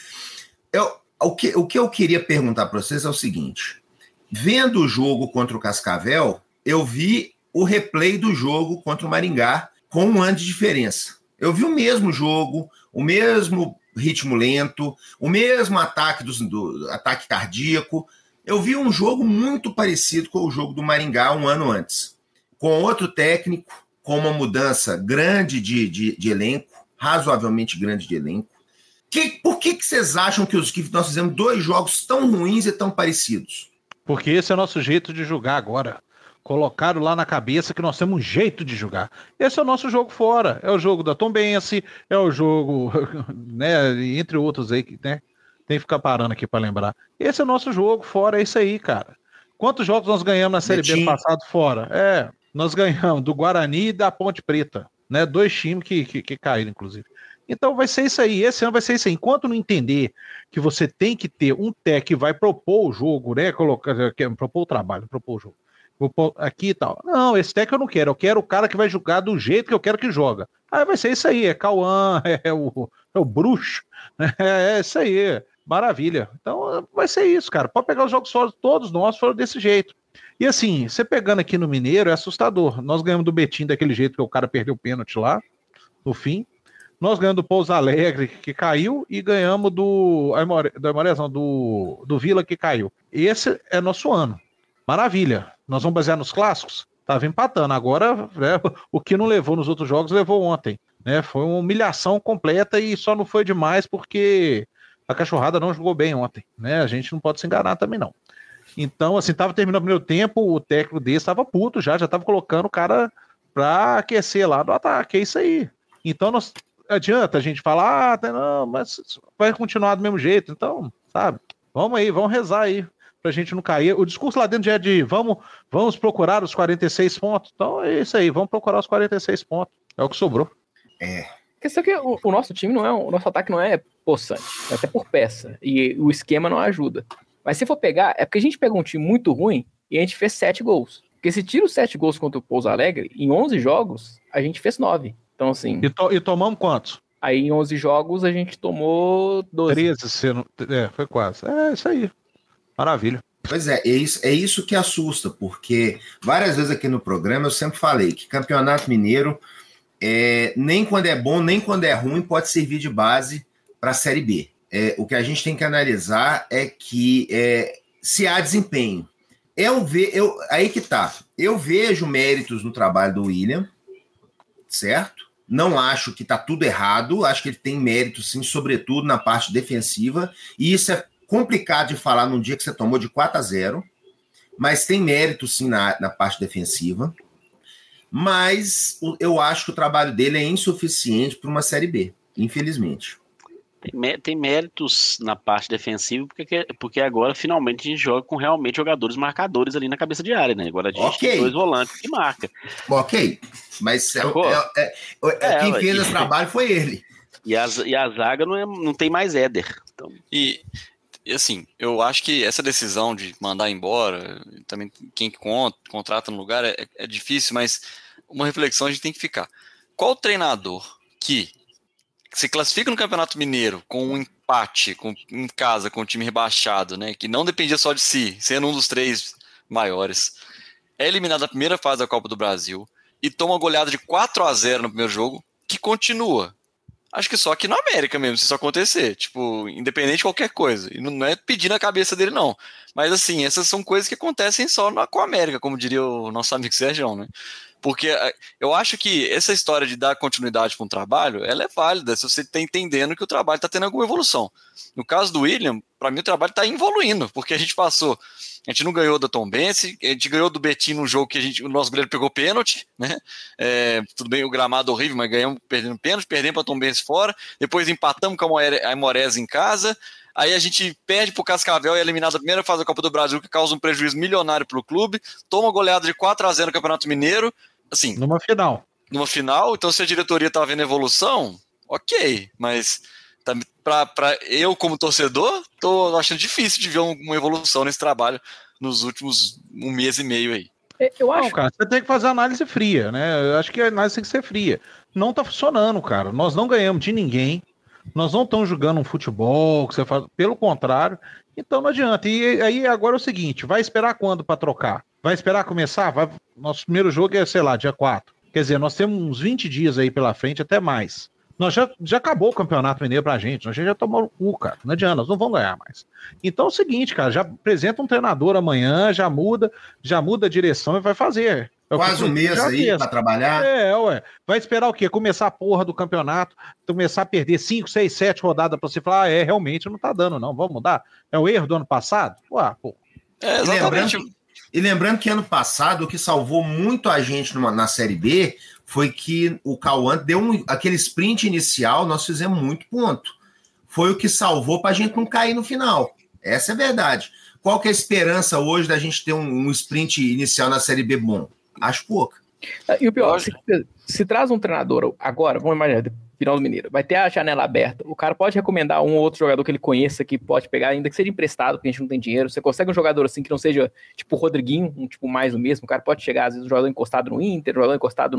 O que eu queria perguntar para vocês é o seguinte: vendo o jogo contra o Cascavel, eu vi o replay do jogo contra o Maringá com 1 ano de diferença. Eu vi o mesmo jogo, o mesmo ritmo lento, o mesmo ataque do ataque cardíaco. Eu vi um jogo muito parecido com o jogo do Maringá 1 ano antes, com outro técnico, com uma mudança grande de elenco, razoavelmente grande de elenco. Por que vocês acham que nós fizemos 2 jogos tão ruins e tão parecidos? Porque esse é o nosso jeito de jogar agora. Colocaram lá na cabeça que nós temos um jeito de jogar. Esse é o nosso jogo fora. É o jogo da Tombense, é o jogo, né, entre outros aí, né? Tem que ficar parando aqui para lembrar. Esse é o nosso jogo fora, é isso aí, cara. Quantos jogos nós ganhamos na Série B passado fora? Nós ganhamos do Guarani e da Ponte Preta, né? 2 times que caíram, inclusive. Então vai ser isso aí, esse ano vai ser isso aí. Enquanto não entender que você tem que ter um técnico que vai propor o jogo, né? Propor o trabalho, propor o jogo. Aqui e tal. Não, esse técnico eu não quero. Eu quero o cara que vai jogar do jeito que eu quero que joga. Aí vai ser isso aí. É Cauã, é o bruxo. É isso aí. Maravilha. Então vai ser isso, cara. Pode pegar os jogos fora, todos nossos foram desse jeito. E assim, você pegando aqui no Mineiro é assustador. Nós ganhamos do Betim daquele jeito que o cara perdeu o pênalti lá, no fim. Nós ganhamos do Pouso Alegre, que caiu, e ganhamos do Vila, que caiu. Esse é nosso ano. Maravilha. Nós vamos basear nos clássicos? Tava empatando. Agora, né, o que não levou nos outros jogos, levou ontem. Né? Foi uma humilhação completa e só não foi demais porque a cachorrada não jogou bem ontem. Né? A gente não pode se enganar também, não. Então, assim, tava terminando o primeiro tempo, o técnico desse tava puto já tava colocando o cara pra aquecer lá do ataque. É isso aí. Então, adianta a gente falar, não, mas vai continuar do mesmo jeito. Então, sabe? Vamos aí, vamos rezar aí pra gente não cair. O discurso lá dentro já é de vamos procurar os 46 pontos. Então é isso aí, vamos procurar os 46 pontos. É o que sobrou. A questão é que o nosso time o nosso ataque não é possante, é até por peça. E o esquema não ajuda. Mas se for pegar, é porque a gente pegou um time muito ruim e a gente fez 7 gols. Porque se tira os 7 gols contra o Pouso Alegre, em 11 jogos, a gente fez 9. Então assim... E tomamos quantos? Aí em 11 jogos a gente tomou 12. 13, foi quase. É isso aí. Maravilha. Pois é isso que assusta, porque várias vezes aqui no programa eu sempre falei que Campeonato Mineiro, nem quando é bom, nem quando é ruim, pode servir de base para a Série B. O que a gente tem que analisar é que se há desempenho. Aí que tá. Eu vejo méritos no trabalho do William, certo? Não acho que tá tudo errado, acho que ele tem mérito, sim, sobretudo na parte defensiva, e isso é complicado de falar num dia que você tomou de 4-0, mas tem mérito sim na parte defensiva, mas eu acho que o trabalho dele é insuficiente para uma Série B, infelizmente. Tem méritos na parte defensiva, porque agora finalmente a gente joga com realmente jogadores marcadores ali na cabeça de área, né? Agora a gente tem 2 volantes que marcam. Ok, mas quem fez esse trabalho foi ele. E a zaga não tem mais Éder. Então... E assim, eu acho que essa decisão de mandar embora, também quem contrata no lugar é difícil, mas uma reflexão a gente tem que ficar. Qual treinador que se classifica no Campeonato Mineiro com um empate em casa com o time rebaixado, né, que não dependia só de si, sendo um dos 3 maiores, é eliminado na primeira fase da Copa do Brasil e toma uma goleada de 4-0 no primeiro jogo, que continua Acho que só aqui no América mesmo, se isso acontecer. Tipo, independente de qualquer coisa. E não é pedir na cabeça dele, não. Mas, assim, essas são coisas que acontecem só com a América, como diria o nosso amigo Sérgio, né? Porque eu acho que essa história de dar continuidade para um trabalho, ela é válida se você está entendendo que o trabalho está tendo alguma evolução. No caso do William, para mim o trabalho está evoluindo, porque a gente não ganhou da Tombense, a gente ganhou do Betim num jogo que o nosso goleiro pegou pênalti, né? Tudo bem, o gramado horrível, mas ganhamos perdendo pênalti, perdemos para a Tombense fora, depois empatamos com a Aimorés em casa, aí a gente perde para o Cascavel e é eliminado da primeira fase da Copa do Brasil, que causa um prejuízo milionário para o clube, toma goleada de 4-0 no Campeonato Mineiro, assim... Numa final, então se a diretoria tá vendo evolução, ok, mas para eu como torcedor, tô achando difícil de ver uma evolução nesse trabalho nos últimos 1 mês e meio aí. Eu acho. Não, cara, você tem que fazer análise fria, né? Eu acho que a análise tem que ser fria. Não tá funcionando, cara. Nós não ganhamos de ninguém. Nós não estamos jogando um futebol que você faz. Pelo contrário. Então não adianta. E aí agora é o seguinte: vai esperar quando para trocar? Vai esperar começar? Nosso primeiro jogo é, sei lá, dia 4. Quer dizer, nós temos uns 20 dias aí pela frente, até mais. Nós já acabou o Campeonato Mineiro pra gente. Nós já tomou o cu, cara. Não adianta, nós não vamos ganhar mais. Então é o seguinte, cara, já apresenta um treinador amanhã, já muda a direção e vai fazer. Quase um mês aí pra trabalhar. Vai esperar o quê? Começar a porra do campeonato, começar a perder 5, 6, 7 rodadas pra você falar, realmente não tá dando, não. Vamos mudar? É o erro do ano passado? Pô. Exatamente. E lembrando que ano passado, o que salvou muito a gente na Série B foi que o Cauã deu aquele sprint inicial, nós fizemos muito ponto. Foi o que salvou para a gente não cair no final. Essa é a verdade. Qual que é a esperança hoje da gente ter um sprint inicial na Série B bom? Acho pouca. E o pior, se traz um treinador agora, vamos imaginar, final do Mineiro, vai ter a janela aberta, o cara pode recomendar um ou outro jogador que ele conheça, que pode pegar, ainda que seja emprestado, porque a gente não tem dinheiro, você consegue um jogador assim que não seja tipo o Rodriguinho, um tipo mais o mesmo, o cara pode chegar, às vezes, um jogador encostado no Inter, um jogador encostado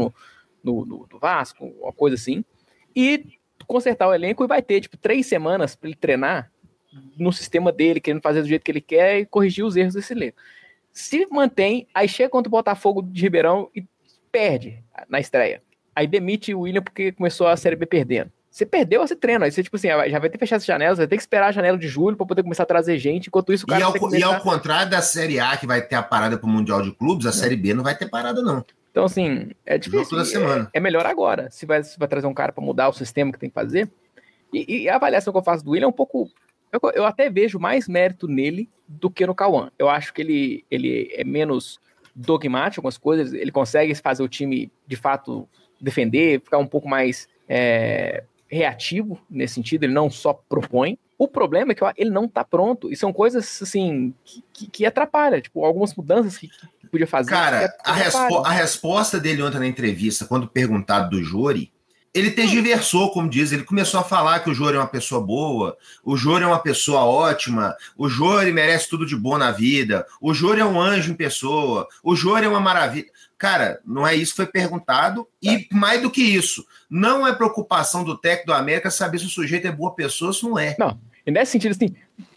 no Vasco, uma coisa assim, e consertar o elenco e vai ter, tipo, 3 semanas para ele treinar no sistema dele, querendo fazer do jeito que ele quer e corrigir os erros desse elenco. Se mantém, aí chega contra o Botafogo de Ribeirão e perde na estreia. Aí demite o William porque começou a Série B perdendo. Você perdeu esse treino, aí você, tipo assim, já vai ter que fechar essa janela, você vai ter que esperar a janela de julho para poder começar a trazer gente, enquanto isso o cara E ao contrário da Série A, que vai ter a parada pro Mundial de Clubes, a Série B não vai ter parada, não. Então, assim, é difícil. Toda semana. É melhor agora. Se vai trazer um cara para mudar o sistema que tem que fazer. E a avaliação que eu faço do William é um pouco... Eu até vejo mais mérito nele do que no Cauã. Eu acho que ele é menos dogmático em algumas coisas, ele consegue fazer o time, de fato, defender, ficar um pouco mais reativo nesse sentido, ele não só propõe. O problema é que ele não tá pronto, e são coisas, assim, que atrapalham, tipo, algumas mudanças que podia fazer. Cara, a resposta dele ontem na entrevista, quando perguntado do Jori, ele tergiversou, como diz, ele começou a falar que o Jori é uma pessoa boa, o Jori é uma pessoa ótima, o Jori merece tudo de bom na vida, o Jori é um anjo em pessoa, o Jori é uma maravilha. Cara, não é isso que foi perguntado, e mais do que isso, não é preocupação do técnico do América saber se o sujeito é boa pessoa ou se não é. Não, e nesse sentido, assim,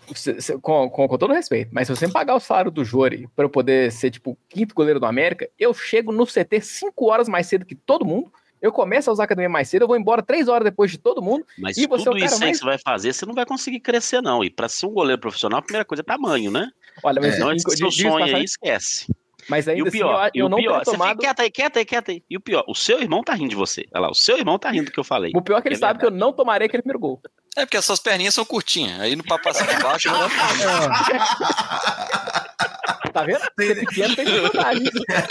com todo respeito, mas se você me pagar o salário do Jori para eu poder ser, tipo, o 5º goleiro do América, eu chego no CT 5 horas mais cedo que todo mundo, eu começo a usar a academia mais cedo, eu vou embora 3 horas depois de todo mundo. Mas e você tudo é o cara isso aí que você vai fazer, você não vai conseguir crescer, não. E para ser um goleiro profissional, a primeira coisa é tamanho, né? Olha, mas não, esse seu sonho aí, esquece. Mas ainda e o pior, assim, eu não tenho tomado... Você fica quieta aí. E o pior, o seu irmão tá rindo de você. Olha lá, o seu irmão tá rindo do que eu falei. O pior é que ele sabe que eu não tomarei aquele primeiro gol. É porque as suas perninhas são curtinhas. Aí no papo assim de baixo, não dá Tá vendo? Ser pequeno tem dificuldade.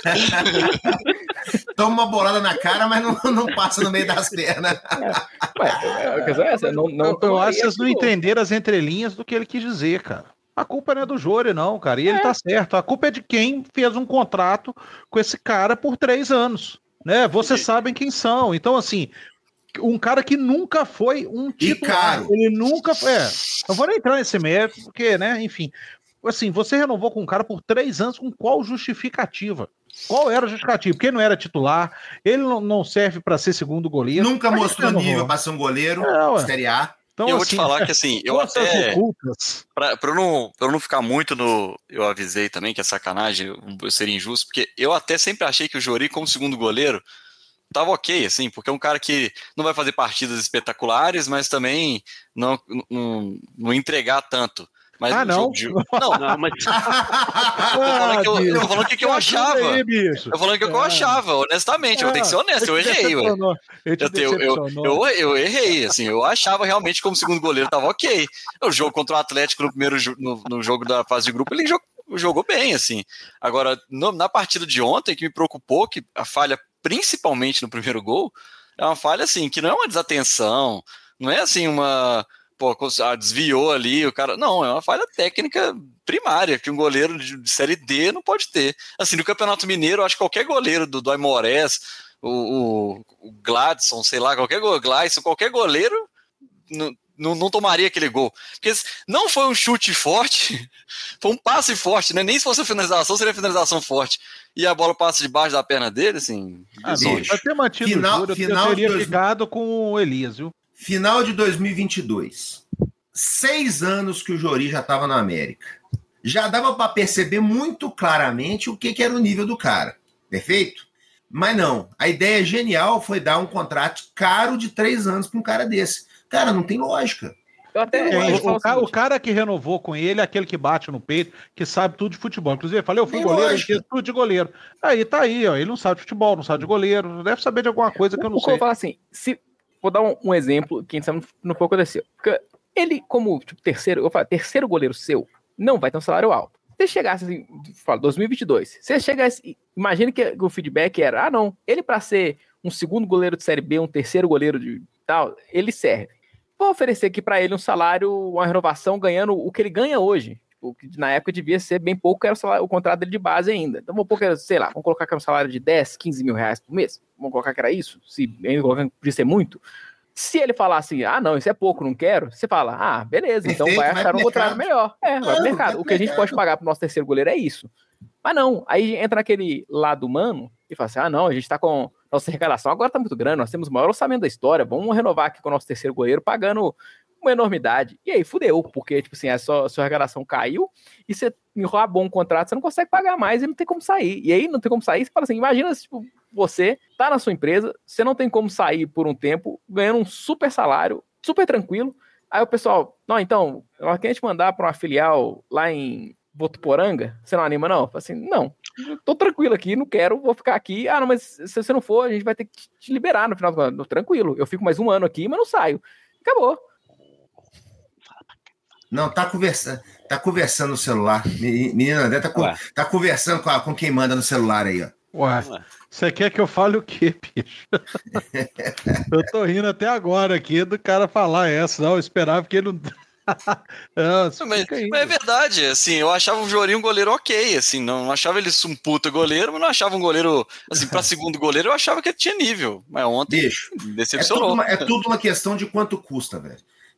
Toma uma bolada na cara, mas não passa no meio das pernas. A questão é essa. Eu acho que vocês não entenderam as entrelinhas do que ele quis dizer, cara. A culpa não é do Jori, não, cara. E ele tá certo. A culpa é de quem fez um contrato com esse cara por 3 anos. Né? Vocês sabem quem são. Então, assim, um cara que nunca foi um titular. Ele nunca foi. Não vou nem entrar nesse mérito, porque, né, enfim. Assim, você renovou com um cara por 3 anos com qual justificativa? Qual era a justificativa? Porque ele não era titular, ele não serve para ser segundo goleiro. Nunca mostrou nível para ser um goleiro, Série A. Então, eu vou te falar que assim, eu até. Pra eu não ficar muito no. Eu avisei também que é sacanagem, eu seria injusto, porque eu até sempre achei que o Jori, como segundo goleiro, tava ok, assim, porque é um cara que não vai fazer partidas espetaculares, mas também não entregar tanto. Mas não? Não, mas eu tô falando o que eu achava. Aí, eu falando o que eu achava, honestamente. Eu tenho que ser honesto, eu errei. Eu errei, assim. Eu achava realmente que como segundo goleiro tava ok. O jogo contra o Atlético no jogo da fase de grupo, ele jogou bem, assim. Agora, na partida de ontem, que me preocupou, que a falha, principalmente no primeiro gol, é uma falha, assim, que não é uma desatenção, não é, assim, desviou ali, o cara... Não, é uma falha técnica primária, que um goleiro de Série D não pode ter. Assim, no Campeonato Mineiro, eu acho que qualquer goleiro do Aimorés, o Gladson, sei lá, qualquer goleiro não tomaria aquele gol. Porque não foi um chute forte, foi um passe forte, né? Nem se fosse finalização, seria finalização forte. E a bola passa debaixo da perna dele, assim... Pra ter mantido o juro, eu teria ficado com o Elias, viu? Final de 2022. 6 anos que o Jori já estava na América. Já dava para perceber muito claramente o que era o nível do cara. Perfeito? Mas não. A ideia genial foi dar um contrato caro de 3 anos para um cara desse. Cara, não tem lógica. O cara que renovou com ele é aquele que bate no peito, que sabe tudo de futebol. Inclusive, eu falei, eu fui goleiro, ele fez tudo de goleiro. Aí tá aí, ó. Ele não sabe de futebol, não sabe de goleiro, deve saber de alguma coisa que eu não sei. Eu vou falar assim, vou dar um exemplo que não foi aconteceu. Porque ele, como terceiro goleiro seu, não vai ter um salário alto. Se chegasse assim, 2022, você chegasse, imagine que o feedback era, não, ele para ser um segundo goleiro de Série B, um terceiro goleiro de tal, ele serve. Vou oferecer aqui para ele um salário, uma renovação ganhando o que ele ganha hoje. O que na época devia ser bem pouco, era o contrato dele de base ainda. Então vamos colocar que era um salário de 10, 15 mil reais por mês. Vamos colocar que era isso, se ainda podia ser muito. Se ele falar assim, não, isso é pouco, não quero, você fala, beleza, então vai achar um contrato melhor. Vai pro mercado. O que a gente pode pagar pro nosso terceiro goleiro é isso. Mas não, aí entra naquele lado humano e fala assim, não, a gente tá com nossa arrecadação agora tá muito grande, nós temos o maior orçamento da história, vamos renovar aqui com o nosso terceiro goleiro pagando uma enormidade. E aí fudeu, porque tipo assim, a sua arrecadação caiu e você enrolar bom contrato, você não consegue pagar mais e não tem como sair. E aí não tem como sair, você fala assim, imagina tipo, você tá na sua empresa, você não tem como sair por um tempo, ganhando um super salário, super tranquilo. Aí o pessoal, não, então, nós queremos te mandar para uma filial lá em Votuporanga, você não anima não? Eu falo assim, não, eu tô tranquilo aqui, não quero, vou ficar aqui. Não, mas se você não for, a gente vai ter que te liberar no final do ano. Tranquilo, eu fico mais um ano aqui, mas não saio. Acabou. Não, tá conversando no celular. Menina André tá conversando com quem manda no celular aí, ó. Ué, você quer que eu fale o quê, bicho? Eu tô rindo até agora aqui do cara falar essa. Não, eu esperava que ele não... mas é verdade, assim, eu achava o Jori um goleiro ok, assim, não achava ele um puta goleiro, mas não achava um goleiro, assim, pra segundo goleiro eu achava que ele tinha nível, mas ontem decepcionou. É tudo uma questão de quanto custa, velho.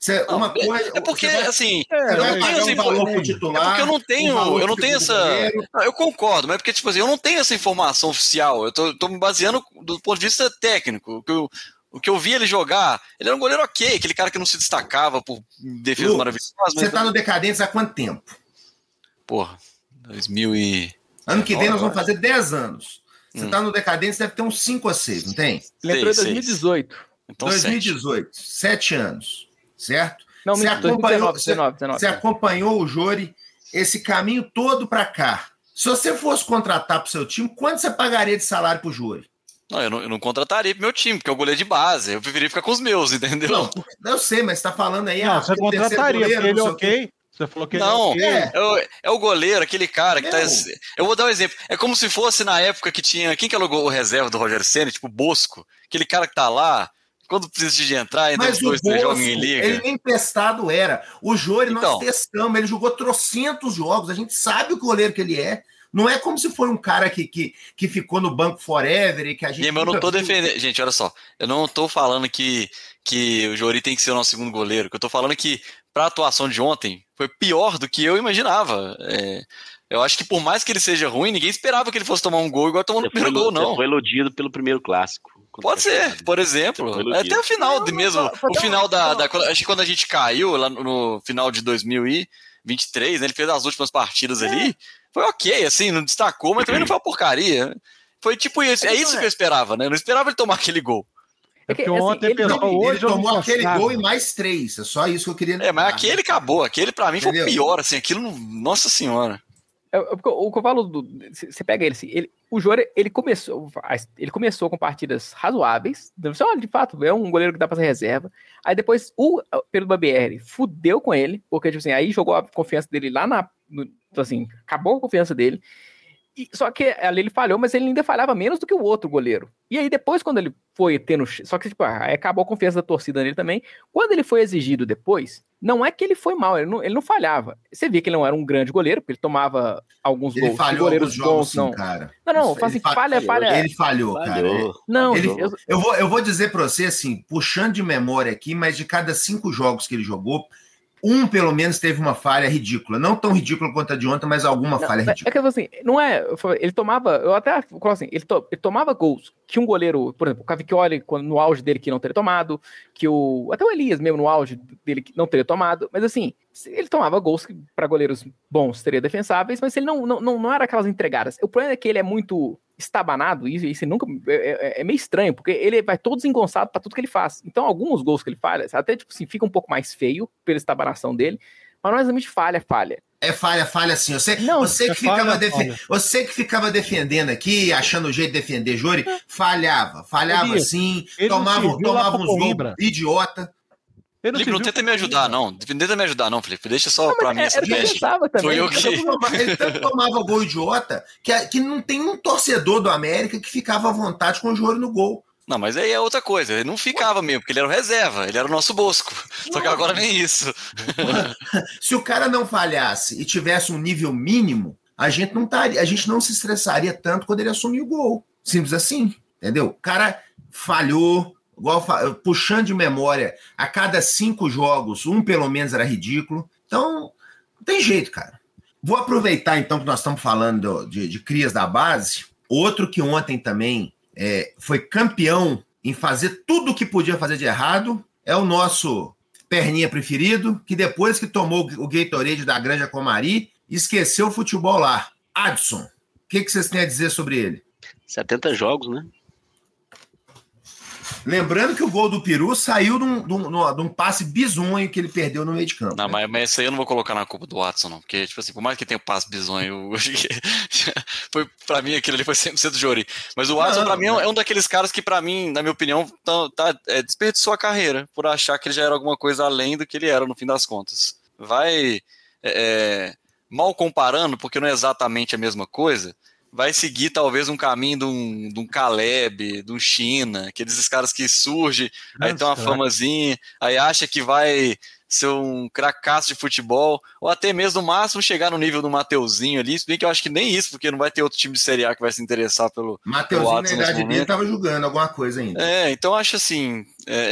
É porque, assim, eu não tenho essa informação. É porque eu não tenho essa. Eu concordo, mas é porque, tipo assim, eu não tenho essa informação oficial. Eu tô me baseando do ponto de vista técnico. O que eu vi ele jogar, ele era um goleiro ok, aquele cara que não se destacava por defesa maravilhosa. Você tá no Decadentes há quanto tempo? Porra, 2000 e... Ano que vem nós vamos fazer 10 anos. Você tá no Decadentes, deve ter uns 5 ou 6, não tem? Ele entrou em 2018. Então, 2018, 7 anos, certo? Não, 19. Você acompanhou o Jori esse caminho todo para cá. Se você fosse contratar pro seu time, quanto você pagaria de salário pro Jori? Não, eu não contrataria pro meu time, porque eu goleiro de base. Eu preferia ficar com os meus, entendeu? Não, eu sei, mas você tá falando aí... Não, você contrataria, porque ele é ok. Você falou que não, é o goleiro, aquele cara que tá... Eu vou dar um exemplo. É como se fosse na época que tinha... Quem que alugou o reserva do Roger Ceni? Tipo, Bosco. Aquele cara que tá lá... Quando precisa de entrar, entra os 2, 3 jogos em liga. Ele nem testado era. O Jori nós testamos, ele jogou 300 jogos, a gente sabe o goleiro que ele é. Não é como se for um cara que ficou no banco forever e que a gente... Eu não tô defendendo... Gente, olha só. Eu não tô falando que o Jori tem que ser o nosso segundo goleiro. Eu tô falando que, pra atuação de ontem, foi pior do que eu imaginava. Eu acho que por mais que ele seja ruim, ninguém esperava que ele fosse tomar um gol igual tomou no primeiro gol, não. Você foi eludido pelo primeiro clássico. Pode ser, por exemplo. Até o final mesmo. O final acho que quando a gente caiu, lá no final de 2023, né, ele fez as últimas partidas ali. Foi ok, assim, não destacou, mas também não foi uma porcaria. Foi tipo isso. É isso que eu esperava, né? Eu não esperava ele tomar aquele gol. É porque ontem ele tomou aquele gol e mais 3. É só isso que eu queria. Mas aquele acabou. Aquele pra mim foi o pior, assim. Aquilo, nossa senhora. O que eu falo, você pega ele, assim, o Jora, ele começou com partidas razoáveis, de fato, é um goleiro que dá pra ser reserva, aí depois o Pedro Barbieri fudeu com ele, porque, tipo assim, aí jogou a confiança dele lá assim, acabou a confiança dele, só que ali ele falhou, mas ele ainda falhava menos do que o outro goleiro. E aí depois, quando ele foi tendo... Só que, tipo, aí acabou a confiança da torcida nele também. Quando ele foi exigido depois, não é que ele foi mal, ele não falhava. Você via que ele não era um grande goleiro, porque ele tomava alguns gols. Ele falhou goleiros jogos, bons, não. Cara. Não, assim, falha. Ele falhou, cara. Não, eu vou dizer pra você, assim, puxando de memória aqui, mas de cada 5 jogos que ele jogou, um, pelo menos, teve uma falha ridícula. Não tão ridícula quanto a de ontem, mas alguma falha ridícula. É que, assim, não é... Ele tomava... Eu até falo assim, ele tomava gols que um goleiro... Por exemplo, o Cavicchioli, no auge dele, que não teria tomado, até o Elias mesmo, no auge dele, que não teria tomado. Mas, assim, ele tomava gols que, para goleiros bons, seria defensáveis, mas ele não era aquelas entregadas. O problema é que ele é muito estabanado, e isso nunca... É meio estranho, porque ele vai todo desengonçado pra tudo que ele faz. Então, alguns gols que ele falha, até, tipo assim, fica um pouco mais feio pela estabanação dele, mas não é exatamente falha. É falha sim. Você que ficava defendendo aqui, achando o jeito de defender Jori, falhava sim, tomava uns gols idiota. Felipe, não tenta me ajudar, não, Felipe. Deixa só pra mim essa peste. Foi eu que... Ele tanto tomava gol idiota que não tem um torcedor do América que ficava à vontade com o Jori no gol. Não, mas aí é outra coisa. Ele não ficava mesmo, porque ele era o reserva. Ele era o nosso Bosco. Só que agora nem isso. Se o cara não falhasse e tivesse um nível mínimo, a gente não se estressaria tanto quando ele assumiu o gol. Simples assim, entendeu? O cara falhou, puxando de memória, a cada 5 jogos, um pelo menos era ridículo. Então, não tem jeito, cara. Vou aproveitar, então, que nós estamos falando de crias da base. Outro que ontem também foi campeão em fazer tudo o que podia fazer de errado é o nosso perninha preferido, que depois que tomou o Gatorade da Granja Comari, esqueceu o futebol lá. Adson, o que vocês têm a dizer sobre ele? 70 jogos, né? Lembrando que o gol do Peru saiu de um passe bizonho que ele perdeu no meio de campo. Não, mas isso aí eu não vou colocar na culpa do Watson, não. Porque, tipo assim, por mais que tenha um passe bizonho, pra mim aquilo ali foi 100% Jori. Mas o Watson, pra mim, é um daqueles caras que, pra mim, na minha opinião, desperdiçou a carreira por achar que ele já era alguma coisa além do que ele era, no fim das contas. Mal comparando, porque não é exatamente a mesma coisa, vai seguir talvez um caminho de um Caleb, de um China, aqueles caras que surgem, aí tem uma famazinha, aí acha que vai ser um cracaço de futebol, ou até mesmo no máximo chegar no nível do Mateuzinho ali, se bem que eu acho que nem isso, porque não vai ter outro time de Série A que vai se interessar pelo Mateuzinho na idade dele estava jogando alguma coisa ainda. Então acho assim,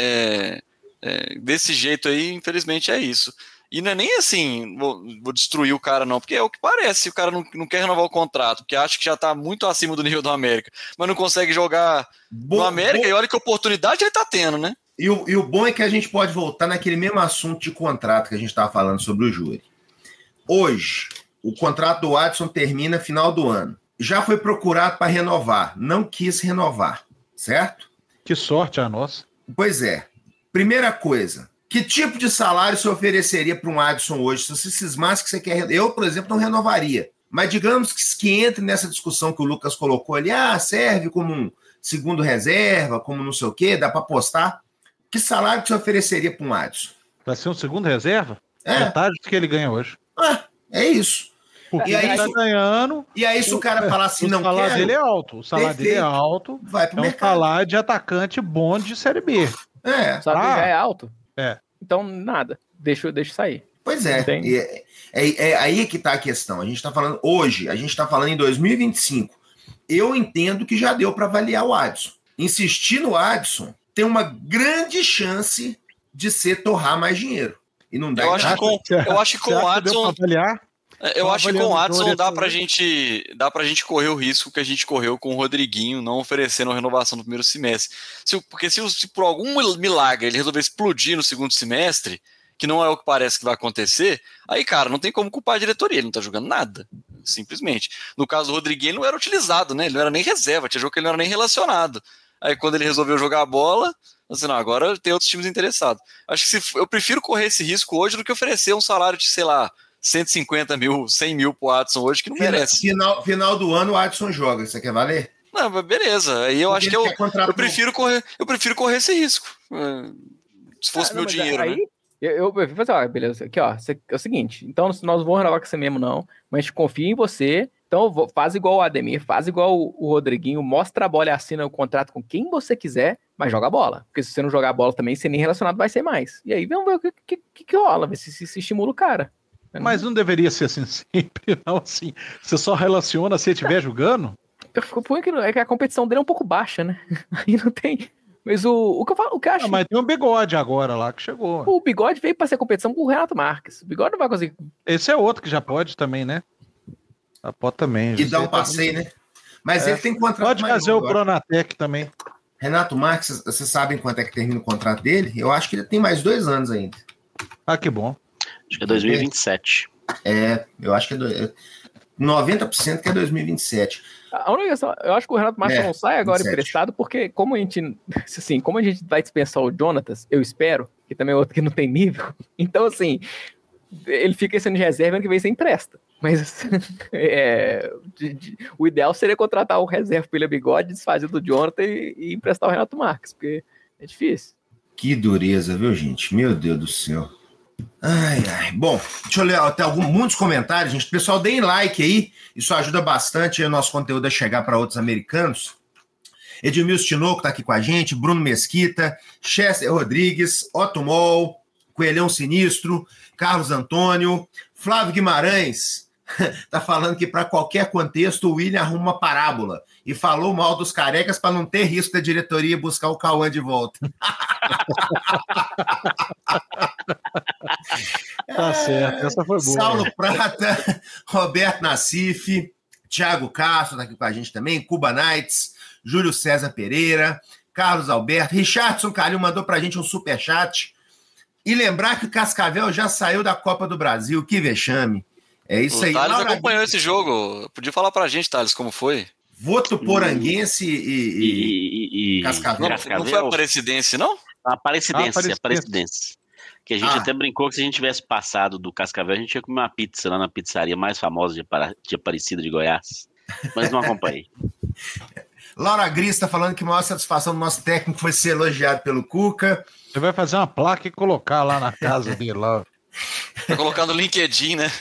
desse jeito aí, infelizmente é isso. E não é nem assim, vou destruir o cara não, porque é o que parece, o cara não quer renovar o contrato, porque acha que já tá muito acima do nível do América, mas não consegue jogar no América, e olha que oportunidade ele tá tendo, né? E o bom é que a gente pode voltar naquele mesmo assunto de contrato que a gente estava falando sobre o Júri. Hoje, o contrato do Adson termina final do ano. Já foi procurado para renovar, não quis renovar, certo? Que sorte a nossa. Pois é. Primeira coisa, que tipo de salário você ofereceria para um Adson hoje? Se você cismasse que você quer... Eu, por exemplo, não renovaria. Mas digamos que entre nessa discussão que o Lucas colocou ali, serve como um segundo reserva, como não sei o quê, dá para apostar. Que salário que você ofereceria para um Adson? Vai ser um segundo reserva? Metade do que ele ganha hoje. É isso. Porque ele tá ganhando... E aí se o cara falar assim, não quero... O salário dele é alto. O salário dele é alto. Vai pro mercado. Um salário de atacante bom de Série B. O salário já é alto? É. Então, nada. Deixa sair. Pois é. É aí que tá a questão. A gente tá falando hoje, a gente tá falando em 2025. Eu entendo que já deu para avaliar o Adson. Insistir no Adson tem uma grande chance de ser torrar mais dinheiro. E não dá. Eu acho que com o Adson... Eu acho que com o Adson dá pra gente correr o risco que a gente correu com o Rodriguinho, não oferecendo renovação no primeiro semestre. Porque se por algum milagre ele resolver explodir no segundo semestre, que não é o que parece que vai acontecer, aí, cara, não tem como culpar a diretoria, ele não tá jogando nada. simplesmente. No caso do Rodriguinho, ele não era utilizado, né? Ele não era nem reserva, tinha jogo que ele não era nem relacionado. Aí quando ele resolveu jogar a bola, assim, não, agora tem outros times interessados. Acho que eu prefiro correr esse risco hoje do que oferecer um salário de, sei lá, 150 mil, 100 mil pro Adson hoje, que não merece. Final do ano o Adson joga, você quer valer? Não, mas beleza. Aí eu acho que eu prefiro correr esse risco. Se fosse meu dinheiro, aí, né? Eu falei assim, ó, beleza, aqui ó, é o seguinte, então nós não vamos renovar com você mesmo não, mas a gente confia em você, então faz igual o Ademir, faz igual o Rodriguinho, mostra a bola e assina o contrato com quem você quiser, mas joga a bola, porque se você não jogar a bola também, você nem relacionado vai ser mais. E aí vamos ver o que rola, ver se estimula o cara. Mas não deveria ser assim sempre, não, assim, você só relaciona se ele estiver jogando? É que a competição dele é um pouco baixa, né? Aí não tem... Mas o que eu falo, o que eu acho. Mas tem um Bigode agora lá que chegou. O Bigode veio para ser competição com o Renato Marques. O Bigode não vai conseguir. Esse é outro que já pode também, né? Já pode também. E dá um passeio, né? Mas ele tem contrato. Pode fazer o Pronatec também. Renato Marques, vocês sabem quanto é que termina o contrato dele? Eu acho que ele tem mais 2 anos ainda. Ah, que bom. Acho que é 2027. Eu acho que é 90% que é 2027. A única questão, eu acho que o Renato Marques não sai agora 27. emprestado, porque como a gente vai dispensar o Jonatas, eu espero, que também é outro que não tem nível, então assim, ele fica sendo de reserva, ano que vem você empresta. Mas o ideal seria contratar o reserva pelo Bigode, desfazer do Jonathan e emprestar o Renato Marques, porque é difícil. Que dureza, viu, gente? Meu Deus do céu. Ai. Bom, deixa eu ler até muitos comentários, gente. Pessoal, deem like aí. Isso ajuda bastante o nosso conteúdo a chegar para outros americanos. Edmilson Tinoco está aqui com a gente, Bruno Mesquita, Chester Rodrigues, Otto Mol, Coelhão Sinistro, Carlos Antônio, Flávio Guimarães tá falando que para qualquer contexto o William arruma uma parábola e falou mal dos carecas para não ter risco da diretoria buscar o Cauã de volta. Tá certo, essa foi boa. Saulo Prata, Roberto Nassif, Thiago Castro tá aqui com a gente também, Cuba Knights, Júlio César Pereira, Carlos Alberto, Richardson Calil mandou pra gente um superchat. E lembrar que o Cascavel já saiu da Copa do Brasil, que vexame. É isso aí. O Thales acompanhou esse jogo. Podia falar pra gente, Thales, como foi? Votuporanguense e Cascavel. Não foi a Aparecidense, não? Aparecidense. Que a gente até brincou que se a gente tivesse passado do Cascavel, a gente ia comer uma pizza lá na pizzaria mais famosa de Aparecida de Goiás. Mas não acompanhei. Laura Gris está falando que a maior satisfação do nosso técnico foi ser elogiado pelo Cuca. Você vai fazer uma placa e colocar lá na casa dele. Lá. Vai colocar no LinkedIn, né?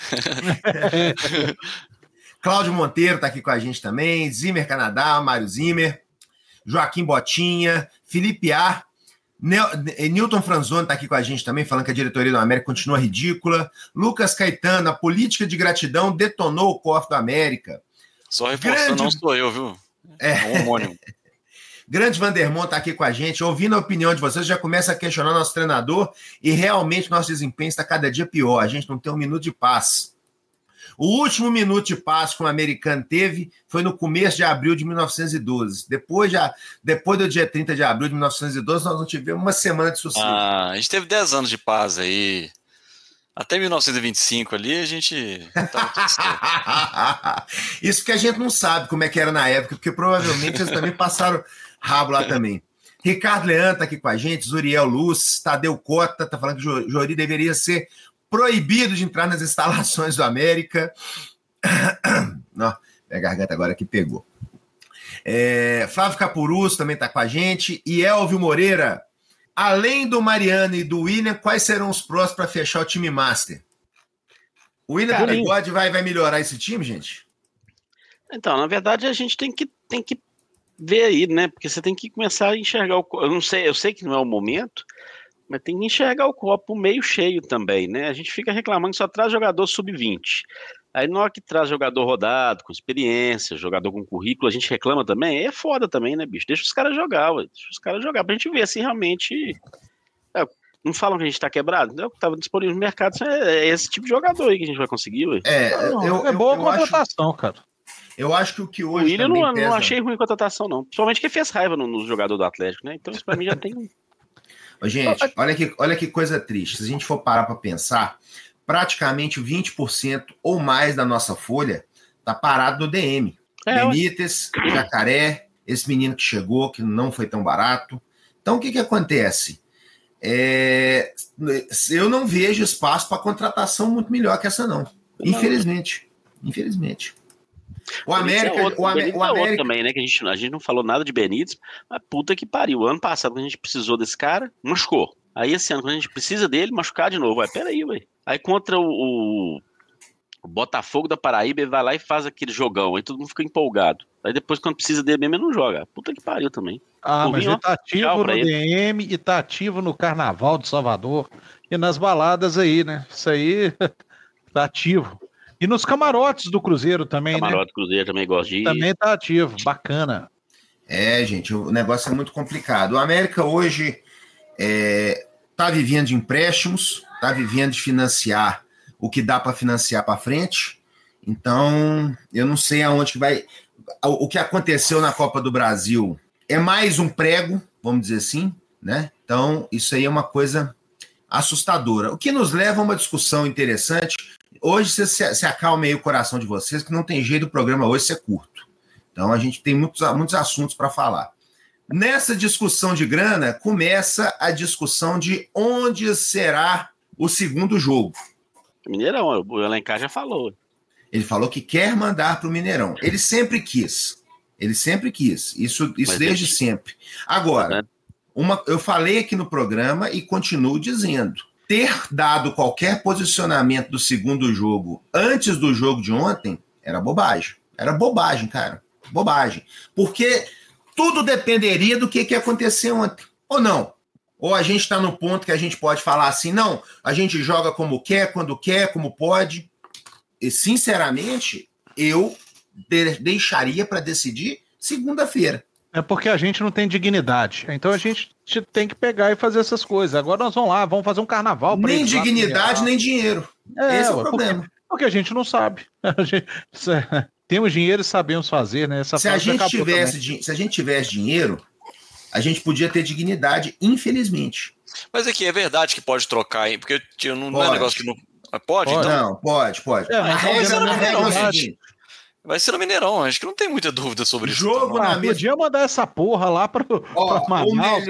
Cláudio Monteiro está aqui com a gente também. Zimmer Canadá, Mário Zimmer. Joaquim Botinha. Felipe A. Newton Franzoni está aqui com a gente também, falando que a diretoria do América continua ridícula. Lucas Caetano, a política de gratidão detonou o cofre do América. Só reforçando, não sou eu, viu? É um homônimo. Grande Vandermont está aqui com a gente, ouvindo a opinião de vocês, já começa a questionar nosso treinador e realmente nosso desempenho está cada dia pior. A gente não tem um minuto de paz. O último minuto de paz que o americano teve foi no começo de abril de 1912. Depois do dia 30 de abril de 1912, nós não tivemos uma semana de sossego. A gente teve 10 anos de paz aí. Até 1925 ali, a gente tava tudo certo. Isso que a gente não sabe como é que era na época, porque provavelmente eles também passaram rabo lá também. Ricardo Leandro tá aqui com a gente, Zuriel Luz, Tadeu Cota, tá falando que o Jori deveria ser proibido de entrar nas instalações do América. Não, minha garganta agora que pegou. Flávio Capurus também tá com a gente, e Elvio Moreira. Além do Mariano e do William, quais serão os próximos para fechar o time Master? O William do Bigode vai melhorar esse time, gente? Então, na verdade, a gente tem que ver aí, né? Porque você tem que começar a enxergar o copo. Eu sei que não é o momento, mas tem que enxergar o copo meio cheio também, né? A gente fica reclamando que só traz jogador sub-20. Aí na hora que traz jogador rodado, com experiência, jogador com currículo, a gente reclama também. Aí é foda também, né, bicho? Deixa os caras jogar, ué. Deixa os caras jogar pra gente ver se realmente... não falam que a gente tá quebrado? Não, tava disponível no mercado, é esse tipo de jogador aí que a gente vai conseguir, ué. É boa contratação, cara. Eu acho que o que hoje o William não achei ruim contratação, não. Principalmente que fez raiva no jogador do Atlético, né? Então isso pra mim já tem... Gente, olha que coisa triste. Se a gente for parar para pensar, praticamente 20% ou mais da nossa folha Tá parado no DM. Benítez, Jacaré, esse menino que chegou, que não foi tão barato. Então, o que acontece? Eu não vejo espaço para contratação muito melhor que essa, não. Infelizmente. O América... outro também, né? Que a gente não falou nada de Benítez, mas puta que pariu. Ano passado, quando a gente precisou desse cara, machucou. Aí esse ano, quando a gente precisa dele, machucar de novo. Peraí, velho. Aí contra o Botafogo da Paraíba, ele vai lá e faz aquele jogão. Aí todo mundo fica empolgado. Aí depois, quando precisa dele mesmo, ele não joga. Puta que pariu também. Mas ele tá ativo no DM e tá ativo no Carnaval de Salvador e nas baladas aí, né? Isso aí tá ativo. E nos camarotes do Cruzeiro também, Camarote do Cruzeiro também gosta de ir. Também tá ativo, bacana. Gente, o negócio é muito complicado. O América hoje tá vivendo de empréstimos, tá vivendo de financiar o que dá para financiar para frente. Então, eu não sei aonde que vai... O que aconteceu na Copa do Brasil é mais um prego, vamos dizer assim, né? Então, isso aí é uma coisa assustadora. O que nos leva a uma discussão interessante. Hoje, você acalma aí o coração de vocês, que não tem jeito do programa hoje ser curto. Então, a gente tem muitos assuntos para falar. Nessa discussão de grana, começa a discussão de onde será o segundo jogo. Mineirão, o Alencar já falou. Ele falou que quer mandar para o Mineirão. Ele sempre quis. Isso desde sempre. Agora, eu falei aqui no programa e continuo dizendo. Ter dado qualquer posicionamento do segundo jogo antes do jogo de ontem era bobagem. Era bobagem, cara. Bobagem. Porque tudo dependeria do que aconteceu ontem. Ou não. Ou a gente está no ponto que a gente pode falar assim, não, a gente joga como quer, quando quer, como pode. E, sinceramente, eu deixaria para decidir segunda-feira. É porque a gente não tem dignidade. Então a gente tem que pegar e fazer essas coisas. Agora nós vamos lá, vamos fazer um carnaval. Nem dignidade, nem dinheiro. Esse é o problema. Porque a gente não sabe. Temos dinheiro e sabemos fazer, né? Se a gente tivesse dinheiro, a gente podia ter dignidade, infelizmente. Mas aqui é verdade que pode trocar, hein? Porque não é um negócio que não... Pode? Então? Não, pode. A regra é o seguinte. Vai ser no Mineirão, acho que não tem muita dúvida sobre isso. Podia mandar essa porra lá para Manaus,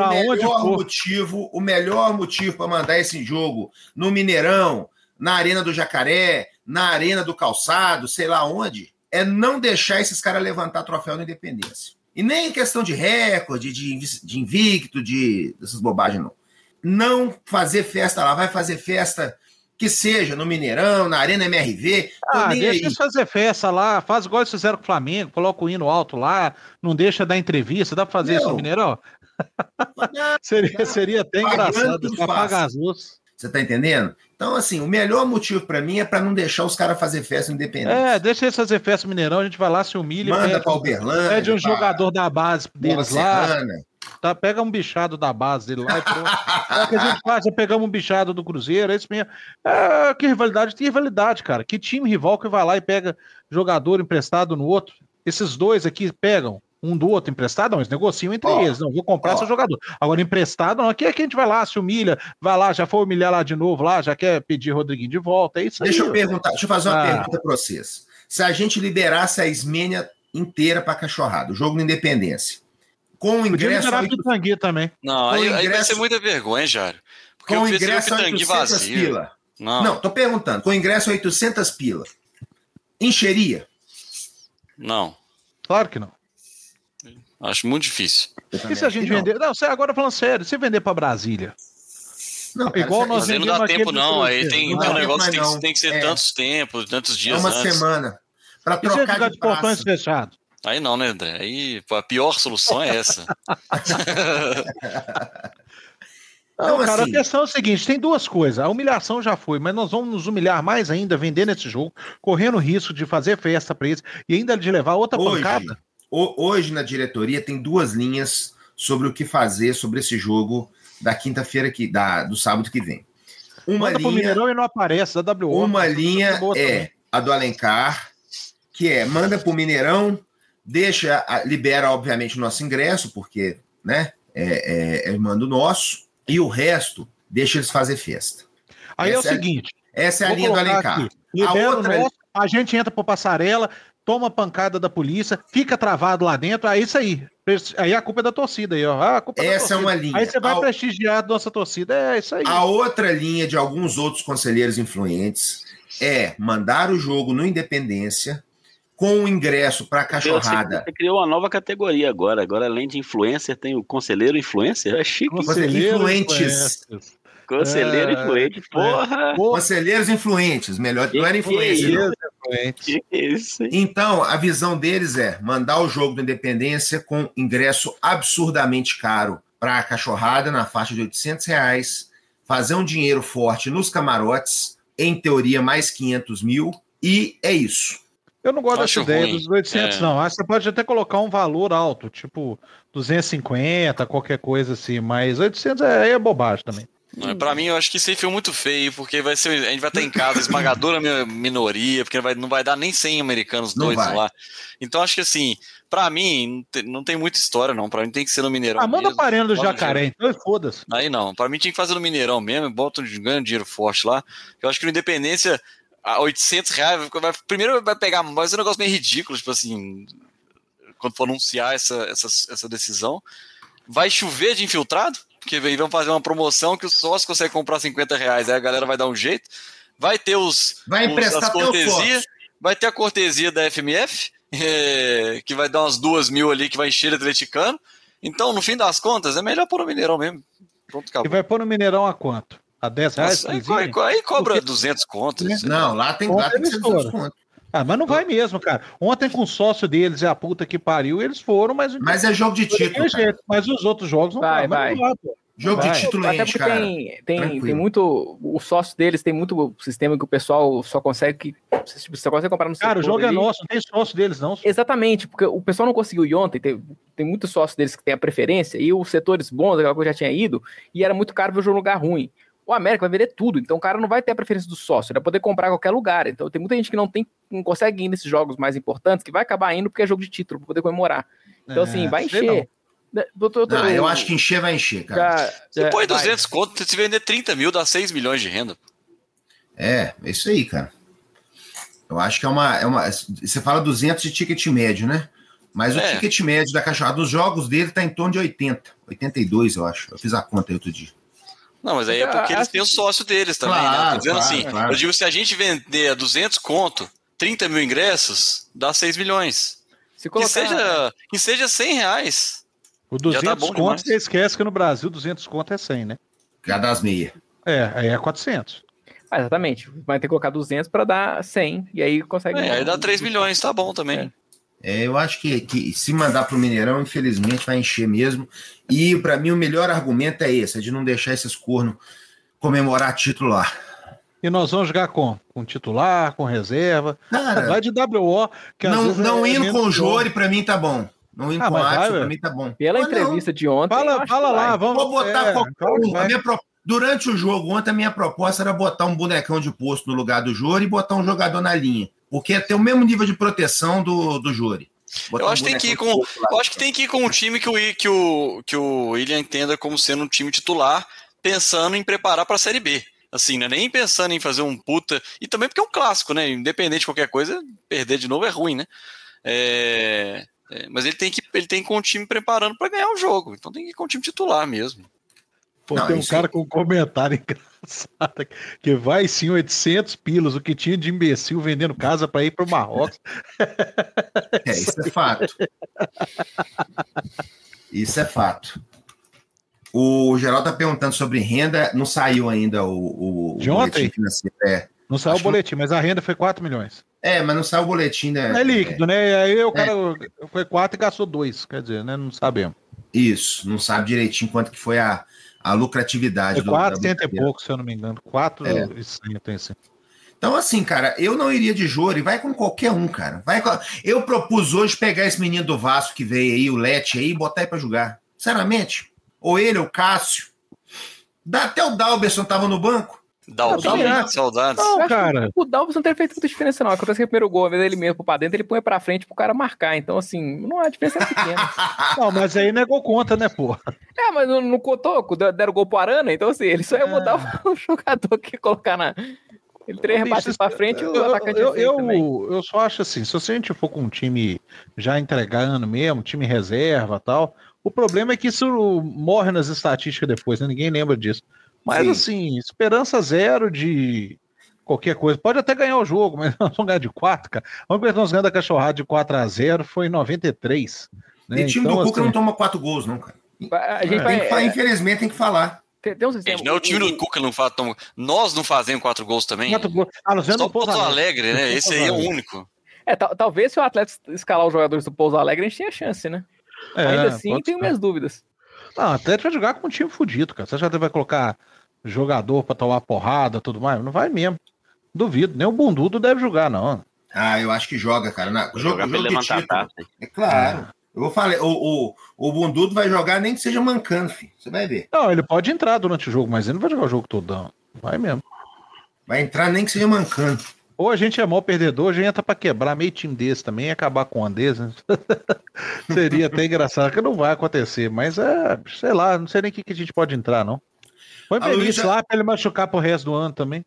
o melhor motivo para mandar esse jogo no Mineirão, na Arena do Jacaré, na Arena do Calçado, sei lá onde, é não deixar esses caras levantar troféu na Independência. E nem questão de recorde, de invicto, dessas bobagens, não. Não fazer festa lá, vai fazer festa... que seja no Mineirão, na Arena MRV. Deixa eles fazer festa lá, faz igual eles fizeram com o Flamengo, coloca o hino alto lá, não deixa dar entrevista, dá pra fazer isso no Mineirão? seria até engraçado, apagar as luzes. Você tá entendendo? Então, assim, o melhor motivo pra mim é pra não deixar os caras fazer festa independente. Deixa eles fazer festa no Mineirão, a gente vai lá, se humilha. Manda pra Uberlândia. Pede um jogador da base deles lá. Tá, pega um bichado da base dele lá e pronto. É o que a gente faz, pegamos um bichado do Cruzeiro, é isso mesmo. Que rivalidade? Tem rivalidade, cara. Que time rival que vai lá e pega jogador emprestado no outro? Esses dois aqui pegam um do outro emprestado? Não, eles negociam entre eles. Não, vou comprar seu jogador. Agora, emprestado, não. Aqui é que a gente vai lá, se humilha, vai lá, já foi humilhar lá de novo, lá, já quer pedir Rodriguinho de volta. É isso aí. Deixa eu fazer uma pergunta pra vocês. Se a gente liberasse a Ismênia inteira pra cachorrada, o jogo na Independência, com o ingresso... também. Não, aí vai ser muita vergonha, Jário. Porque com o ingresso a 800 pila. Não, tô perguntando. Com o ingresso a 800 pila. Encheria? Não. Claro que não. Acho muito difícil. E se a gente vender... Não, agora falando sério, se vender pra Brasília? Não, cara, igual nós não dá tempo, não. Aí tem um negócio que tem que ser tantos tempos, tantos dias antes. Uma semana. Pra trocar de portões fechados. Aí não, né, André? Aí a pior solução é essa. Não, cara, assim, a questão é o seguinte, tem duas coisas. A humilhação já foi, mas nós vamos nos humilhar mais ainda vendendo esse jogo, correndo o risco de fazer festa para eles e ainda de levar outra pancada. Hoje na diretoria tem duas linhas sobre o que fazer sobre esse jogo da quinta-feira, do sábado que vem. Manda pro Mineirão e não aparece, da WO. Uma linha é a do Alencar, que é manda pro Mineirão, libera, obviamente, o nosso ingresso, porque, né, é mando nosso, e o resto, deixa eles fazer festa. Aí é o seguinte... Essa é a linha do Alencar. a gente entra por passarela, toma pancada da polícia, fica travado lá dentro, é isso aí. Aí a culpa é da torcida aí, ó. A culpa é da Essa é torcida. uma linha. Aí você vai prestigiar a nossa torcida, é isso aí. A outra linha de alguns outros conselheiros influentes é mandar o jogo no Independência com o ingresso para a cachorrada. Você criou uma nova categoria agora. Agora, além de influencer, tem o conselheiro influencer. É chique. Influentes. Conselheiro influente. Porra! Conselheiros influentes, melhor. Não era influencer. Que isso, hein? Então, a visão deles é mandar o jogo do Independência com ingresso absurdamente caro para a cachorrada, na faixa de R$800, fazer um dinheiro forte nos camarotes, em teoria mais 500 mil, e é isso. Eu não gosto dessa Acho ideia ruim. dos 800, não. Acho que você pode até colocar um valor alto, tipo 250, qualquer coisa assim, mas 800 é bobagem também. Pra mim, eu acho que isso aí foi muito feio, porque a gente vai estar em casa, esmagadora minoria, porque não vai dar nem 100 americanos Não doidos vai. lá. Então, acho que assim, pra mim, não tem muita história, não. Pra mim tem que ser no Mineirão. Manda mesmo. a Arena do Bota Jacaré, então foda-se. Aí não, pra mim tinha que fazer no Mineirão mesmo, bota ganha dinheiro forte lá. Eu acho que no Independência, a R$800, primeiro vai pegar, vai ser um negócio meio ridículo, tipo assim, quando for anunciar essa decisão. Vai chover de infiltrado, porque aí vão fazer uma promoção que o sócio consegue comprar R$50, aí a galera vai dar um jeito. Vai ter Vai emprestar as até o cortesias, sócio. vai ter a cortesia da FMF, que vai dar umas 2.000 ali, que vai encher o atleticano. Então, no fim das contas, é melhor pôr no Mineirão mesmo. Pronto, E acabou. vai pôr no Mineirão a quanto? A R$10? Nossa, aí cobra 200 contos. Não, lá tem que ser 200 conto. Mas não vai mesmo, cara. Ontem com o sócio deles e a puta que pariu, eles foram, mas... Mas é jogo de título, cara. Mas os outros jogos não Vai, mas não pô. Jogo Vai. de título Até enche, porque cara. tem Tranquilo. muito. O sócio deles tem muito sistema que o pessoal só consegue. Só consegue comprar no Cara, o setor jogo é ali. nosso, não tem sócio deles, não. Exatamente, porque o pessoal não conseguiu ir ontem, tem muitos sócios deles que tem a preferência, e os setores bons, aquela coisa já tinha ido, e era muito caro ver o jogo em lugar ruim. O América vai vender tudo, então o cara não vai ter a preferência do sócio, ele vai poder comprar em qualquer lugar. Então tem muita gente que não consegue ir nesses jogos mais importantes, que vai acabar indo porque é jogo de título, pra poder comemorar. Então, assim, vai sei encher. Não, eu acho que encher vai encher, cara. Você põe vai. 200 conto, se vender 30 mil, dá 6 milhões de renda. É isso aí, cara. Eu acho que é uma. Você fala 200 de ticket médio, né? Mas o ticket médio da cachorrada dos jogos dele tá em torno de 80, 82, eu acho. Eu fiz a conta aí outro dia. Não, mas aí é porque eles têm o sócio deles também, né? Claro, Tô dizendo claro, assim, claro. eu digo, se a gente vender a 200 conto, 30 mil ingressos, dá 6 milhões. Se colocar... Que seja 100 reais. O Já 200 tá bom conto, demais. você esquece que no Brasil 200 conto é 100, né? Cada das meia. Aí é 400. Exatamente, vai ter que colocar 200 para dar 100, e aí consegue... Aí dá 3 milhões, tá bom também. Eu acho que se mandar pro Mineirão, infelizmente, vai encher mesmo. E, para mim, o melhor argumento é esse, é de não deixar esses cornos comemorar título lá. E nós vamos jogar com titular, com reserva. Cara, Vai de WO. Que às vezes não é indo menos com o pior. Jori, para mim, tá bom. Não indo com o mas vai, Adson, velho. para mim, tá bom. Pela Mas entrevista de ontem... eu acho Fala que vai. lá, vamos. Vou botar qualquer claro que um. vai. Durante o jogo ontem, a minha proposta era botar um bonecão de posto no lugar do Jori e botar um jogador na linha. Porque ia ter o mesmo nível de proteção do Jori. Eu acho que tem que ir com, um time que o William entenda como sendo um time titular, pensando em preparar para a Série B. Assim, não é nem pensando em fazer um puta. E também porque é um clássico, né? Independente de qualquer coisa, perder de novo é ruim, né? Mas ele tem que ir com o time preparando para ganhar o jogo. Então tem que ir com o time titular mesmo. Pô, Não, tem um isso cara com um comentário engraçado aqui, que vai sim 800 pilas, o que tinha de imbecil vendendo casa para ir para o Marrocos. Isso é fato. Isso é fato. O Geraldo tá perguntando sobre renda, não saiu ainda o De ontem? boletim financeiro. Não saiu Acho o boletim, mas a renda foi 4 milhões. Mas não saiu o boletim, né? Não é líquido, né? Aí o cara foi 4 e gastou 2, quer dizer, né? Não sabemos. Isso, não sabe direitinho quanto que foi a lucratividade. Foi 400 e brincadeira. pouco, se eu não me engano. 4 e 100, tem assim. Então, assim, cara, eu não iria de Jori, vai com qualquer um, cara. Eu propus hoje pegar esse menino do Vasco que veio aí, o Lete aí, e botar ele pra jogar. Sinceramente. Ou ele, ou o Cássio. Até o Dalberson tava no banco. Saudades. Eu acho que cara. O Dalvis não teria feito muita diferença, não. Acontece que o primeiro gol, ao invés dele mesmo pra dentro, ele põe pra frente pro cara marcar. Então, assim, não a diferença é pequena. Não, mas aí não é gol contra, né, pô? Mas não contou, deram gol pro Arana, então assim, ele só ia mudar o jogador que colocar na. Ele 3 rebates pra frente e o atacante também. Eu só acho assim, se a gente for com um time já entregando mesmo, time reserva e tal, o problema é que isso morre nas estatísticas depois, né? Ninguém lembra disso. Mas assim, esperança zero de qualquer coisa. Pode até ganhar o jogo, mas nós vamos ganhar de 4, cara. A única vez que nós ganhamos da Cachorrada de 4-0 foi em 93. Né? E o time então, do Cuca assim, não toma 4 gols, não, cara. A gente Infelizmente tem que falar. Tem um sistema, Não é o time do Cuca não faz. Nós não fazemos 4 gols também. 4 gols. Nós só o Pouso Alegre, né? Esse aí é o único. Talvez se o Atlético escalar os jogadores do Pouso Alegre, a gente tenha chance, né? Ainda assim, tenho minhas dúvidas. Não, o Atlético vai jogar com um time fudido, cara. Você acha que vai colocar jogador pra tomar porrada e tudo mais? Não vai mesmo. Duvido. Nem o Bundudo deve jogar, não. Eu acho que joga, cara. Jogar pra ele levantar a taça. É claro. Eu vou falar, o Bundudo vai jogar nem que seja mancando, filho. Você vai ver. Não, ele pode entrar durante o jogo, mas ele não vai jogar o jogo todo, não. Vai mesmo. Vai entrar nem que seja mancando. Ou a gente é mal perdedor, a gente entra pra quebrar meio time desse também e acabar com o Andes, né? Seria até engraçado, que não vai acontecer, mas sei lá, não sei nem o que a gente pode entrar, não. Põe o Benício lá pra ele machucar pro resto do ano também.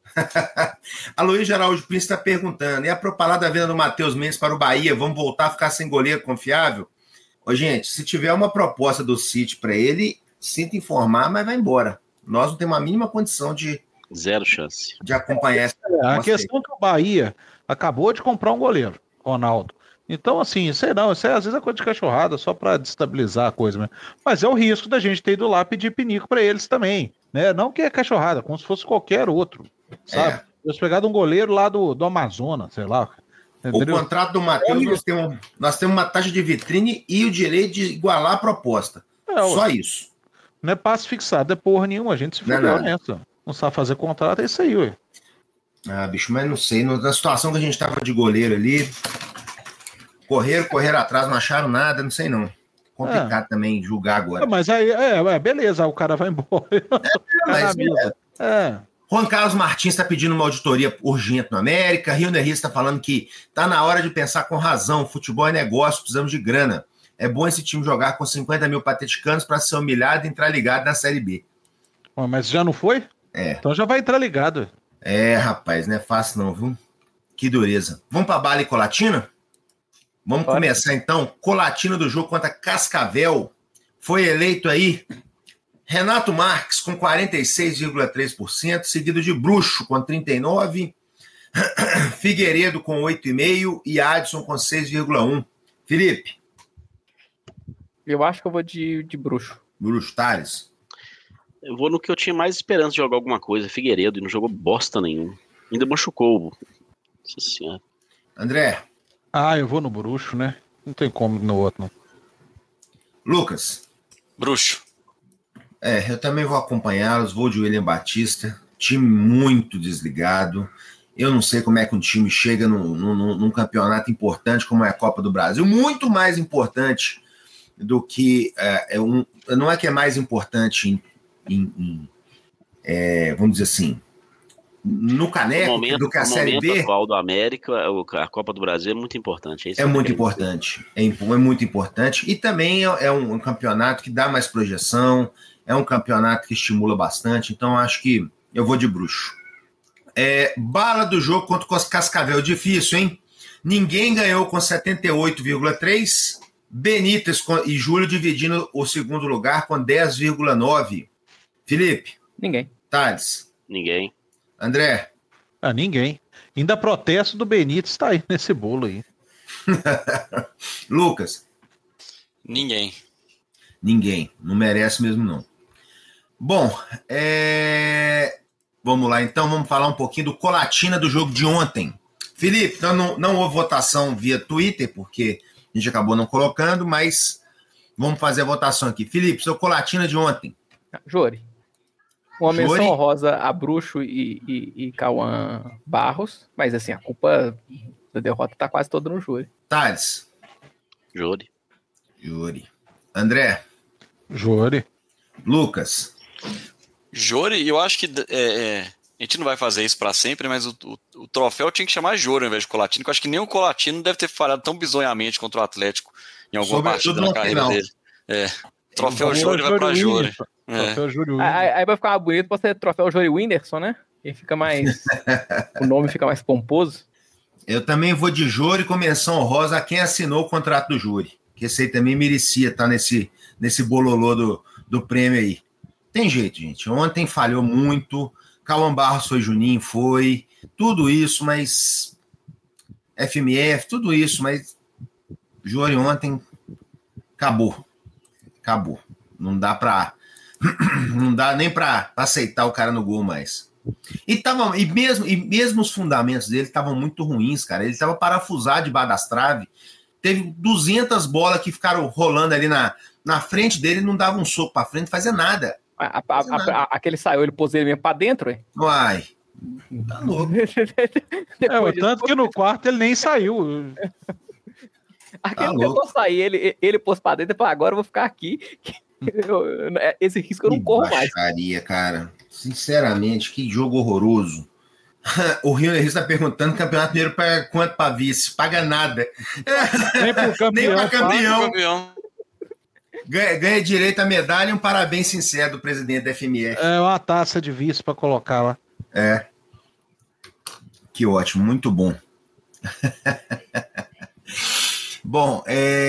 A Luiz Araújo Príncipe está perguntando, e a propalada venda do Matheus Mendes para o Bahia, vamos voltar a ficar sem goleiro confiável? Ô, gente, se tiver uma proposta do City para ele, sinta informar, mas vai embora. Nós não temos a mínima condição de... Zero chance. De acompanhar essa... A questão é que o Bahia acabou de comprar um goleiro, Ronaldo. Então, assim, isso às vezes é coisa de cachorrada, só para destabilizar a coisa mesmo. Mas é o risco da gente ter ido lá pedir pinico para eles também, né? Não que é cachorrada, como se fosse qualquer outro, sabe? Eles pegaram um goleiro lá do Amazonas, sei lá. Entendeu? O contrato do Matheus, nós temos uma taxa de vitrine e o direito de igualar a proposta. Só isso. Não é passe fixado, é porra nenhuma, a gente se fudeu nessa. Não sabe fazer contrato, é isso aí, ué. Bicho, mas não sei. Na situação que a gente tava de goleiro ali, correram atrás, não acharam nada, não sei não. Complicado também julgar agora. Mas aí, beleza, o cara vai embora. Juan Carlos Martins está pedindo uma auditoria urgente no América. Rio Henrique está falando que tá na hora de pensar com razão. Futebol é negócio, precisamos de grana. É bom esse time jogar com 50 mil pateticanos para ser humilhado e entrar ligado na Série B. Mas já não foi? Então já vai entrar ligado. Rapaz, não é fácil não, viu? Que dureza. Vamos para Bala e Colatina? Vamos começar então. Colatina do jogo contra Cascavel. Foi eleito aí Renato Marques com 46,3%, seguido de Bruxo com 39%, Figueiredo com 8,5% e Adson com 6,1%. Felipe? Eu acho que eu vou de Bruxo. Bruxo, Thales? Eu vou no que eu tinha mais esperança de jogar alguma coisa, Figueiredo, e não jogou bosta nenhum. Ainda machucou. Nossa senhora. André? Eu vou no Bruxo, né? Não tem como no outro, não. Lucas? Bruxo. Eu também vou acompanhá-los, vou de William Batista, time muito desligado. Eu não sei como é que um time chega num campeonato importante como é a Copa do Brasil, muito mais importante do que... não é que é mais importante vamos dizer assim, no Caneco, do que a Série B. O momento atual do América, a Copa do Brasil é muito importante. É muito importante. É muito importante. E também é um campeonato que dá mais projeção, é um campeonato que estimula bastante, então acho que eu vou de Bruxo. Bala do jogo contra o Cascavel, difícil, hein? Ninguém ganhou com 78,3%, Benítez e Júlio dividindo o segundo lugar com 10,9%. Felipe? Ninguém. Thales? Ninguém. André? Ninguém. Ainda protesto do Benítez está aí nesse bolo aí. Lucas? Ninguém. Ninguém. Não merece mesmo, não. Bom, vamos lá então, vamos falar um pouquinho do Colatina do jogo de ontem. Felipe, então não houve votação via Twitter, porque a gente acabou não colocando, mas vamos fazer a votação aqui. Felipe, seu Colatina de ontem. Jori. Uma menção honrosa a Bruxo e Cauã Barros, mas assim, a culpa da derrota tá quase toda no Jori. Thales? Jori. André? Jori. Lucas? Jori, eu acho que a gente não vai fazer isso pra sempre, mas o troféu tinha que chamar Jori ao invés de Colatina, que eu acho que nem o Colatina deve ter falhado tão bizonhamente contra o Atlético em alguma partida na carreira dele. Troféu Jori vai pra Jori. Aí vai ficar bonito pra ser troféu Jori Whindersson, né? Ele fica mais... o nome fica mais pomposo. Eu também vou de Jori com menção honrosa a quem assinou o contrato do Jori. Que esse aí também merecia estar nesse bololô do prêmio aí. Tem jeito, gente. Ontem falhou muito. Cauã Barros foi, Juninho foi. Tudo isso, mas... FMF, tudo isso, mas... Jori ontem... Acabou. Não dá nem para aceitar o cara no gol mais. E mesmo os fundamentos dele estavam muito ruins, cara. Ele estava parafusado debaixo das traves. Teve 200 bolas que ficaram rolando ali na frente dele, não dava um soco para frente, fazia nada. Aquele saiu, ele pôs ele mesmo para dentro, hein? Uai. Tá louco. Tanto que no quarto ele nem saiu. Aquele tentou sair, ele pôs pra dentro e falou, agora eu vou ficar aqui. Esse risco eu não corro mais. Cara. Sinceramente, que jogo horroroso. O Rio está perguntando, campeonato mineiro paga quanto para vice? Paga nada. Nem para campeão. Ganha direito à medalha e um parabéns sincero do presidente da FMF. É uma taça de vice para colocar lá. É. Que ótimo, muito bom. Bom,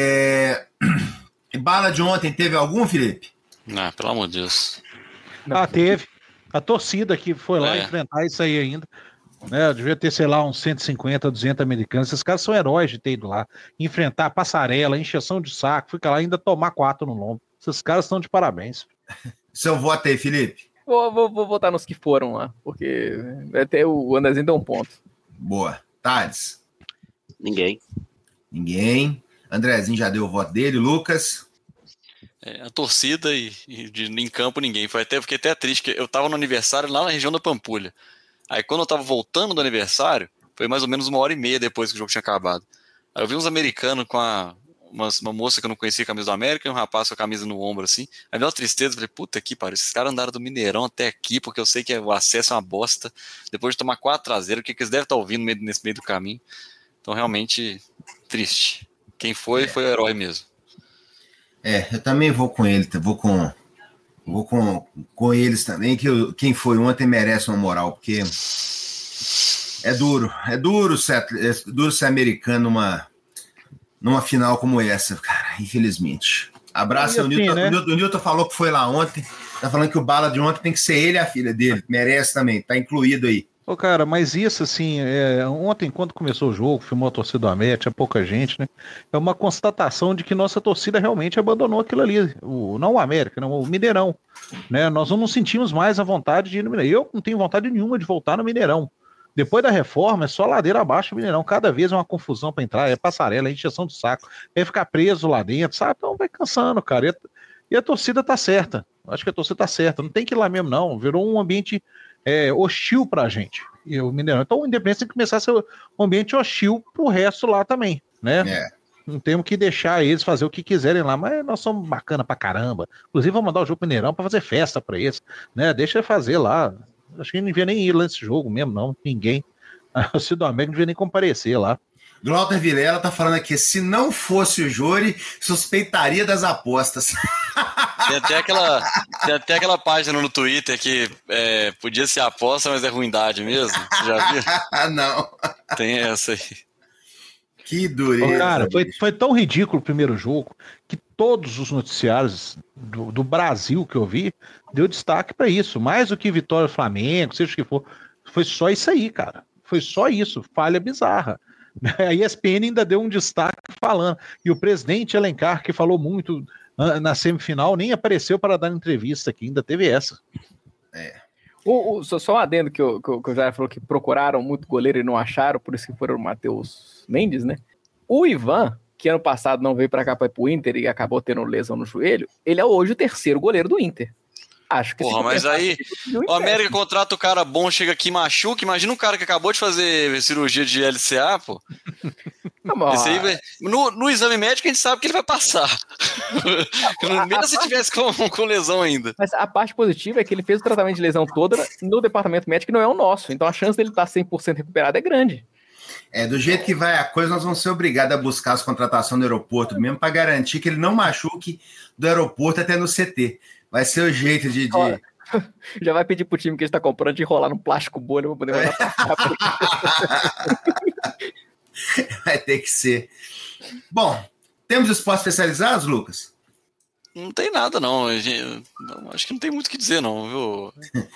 bala de ontem teve algum, Felipe? Não, pelo amor de Deus. Teve. A torcida que foi lá enfrentar isso aí ainda. Né? Devia ter, sei lá, uns 150, 200 americanos. Esses caras são heróis de ter ido lá. Enfrentar a passarela, encheção de saco, fica lá ainda tomar 4 no lombo. Esses caras estão de parabéns. Seu voto aí, Felipe? Vou votar nos que foram lá, porque até o Andrezinho deu um ponto. Boa. Thales? Ninguém. Andrezinho já deu o voto dele. Lucas? A torcida e em campo ninguém. Fiquei até triste, porque eu tava no aniversário lá na região da Pampulha. Aí quando eu tava voltando do aniversário, foi mais ou menos 1h30 depois que o jogo tinha acabado. Aí eu vi uns americanos com uma moça que eu não conhecia, camisa do América, e um rapaz com a camisa no ombro, assim. Aí deu uma tristeza, falei, puta que pariu, esses caras andaram do Mineirão até aqui, porque eu sei que o acesso é uma bosta. Depois de tomar 4-0, o que eles devem estar ouvindo nesse meio do caminho. Então, realmente, triste. Quem foi o herói mesmo. Eu também vou com ele, vou com eles também, que quem foi ontem merece uma moral, porque é duro ser americano numa final como essa, cara, infelizmente. Abraço, o Nilton falou que foi lá ontem, tá falando que o bala de ontem tem que ser ele e a filha dele, merece também, tá incluído aí. Ô, cara, mas isso, assim, ontem, quando começou o jogo, filmou a torcida do América, tinha pouca gente, né? É uma constatação de que nossa torcida realmente abandonou aquilo ali. Não o América, não, o Mineirão. Né? Nós não nos sentimos mais à vontade de ir no Mineirão. Eu não tenho vontade nenhuma de voltar no Mineirão. Depois da reforma, é só ladeira abaixo do Mineirão. Cada vez é uma confusão para entrar, é passarela, é encheção de saco, é ficar preso lá dentro, sabe? Então vai cansando, cara. E a torcida tá certa. Acho que a torcida tá certa. Não tem que ir lá mesmo, não. Virou um ambiente hostil pra gente. E o Mineirão. Então, o Independência tem que começar a ser um ambiente hostil pro resto lá também, né? Não temos que deixar eles fazer o que quiserem lá, mas nós somos bacana pra caramba. Inclusive, vamos mandar o jogo pro Mineirão pra fazer festa pra eles, né? Deixa ele fazer lá. Acho que não devia nem ir lá nesse jogo mesmo, não. Ninguém. O Cido América não devia nem comparecer lá. Glauter Vilela tá falando aqui, se não fosse o Jori, suspeitaria das apostas. Tem até aquela página no Twitter que podia ser aposta, mas é ruindade mesmo. Você já viu? Não. Tem essa aí. Que dureza. Cara, foi tão ridículo o primeiro jogo que todos os noticiários do Brasil que eu vi deu destaque para isso. Mais do que Vitória Flamengo, seja o que for. Foi só isso aí, cara. Foi só isso. Falha bizarra. A ESPN ainda deu um destaque falando. E o presidente Alencar, que falou muito na semifinal, nem apareceu para dar entrevista aqui. Ainda teve essa. Só um adendo que o Jair falou que procuraram muito goleiro e não acharam, por isso que foram o Matheus Mendes, né? O Ivan, que ano passado não veio para cá para ir pro Inter e acabou tendo lesão no joelho, ele é hoje o terceiro goleiro do Inter. Acho que mas aí o América contrata o cara bom, chega aqui e machuca. Imagina um cara que acabou de fazer cirurgia de LCA, pô. Esse aí, no exame médico a gente sabe que ele vai passar. Mesmo se tivesse com lesão ainda. Mas a parte positiva é que ele fez o tratamento de lesão toda no departamento médico, que não é o nosso. Então a chance dele estar 100% recuperado é grande. Do jeito que vai a coisa, nós vamos ser obrigados a buscar as contratações no aeroporto mesmo para garantir que ele não machuque do aeroporto até no CT. Vai ser o jeito de Já vai pedir pro time que ele tá comprando de enrolar num plástico bolha pra poder mandar pra cá. Vai ter que ser. Bom, temos esportes especializados, Lucas? Não tem nada, não. Acho que não tem muito o que dizer, não, viu?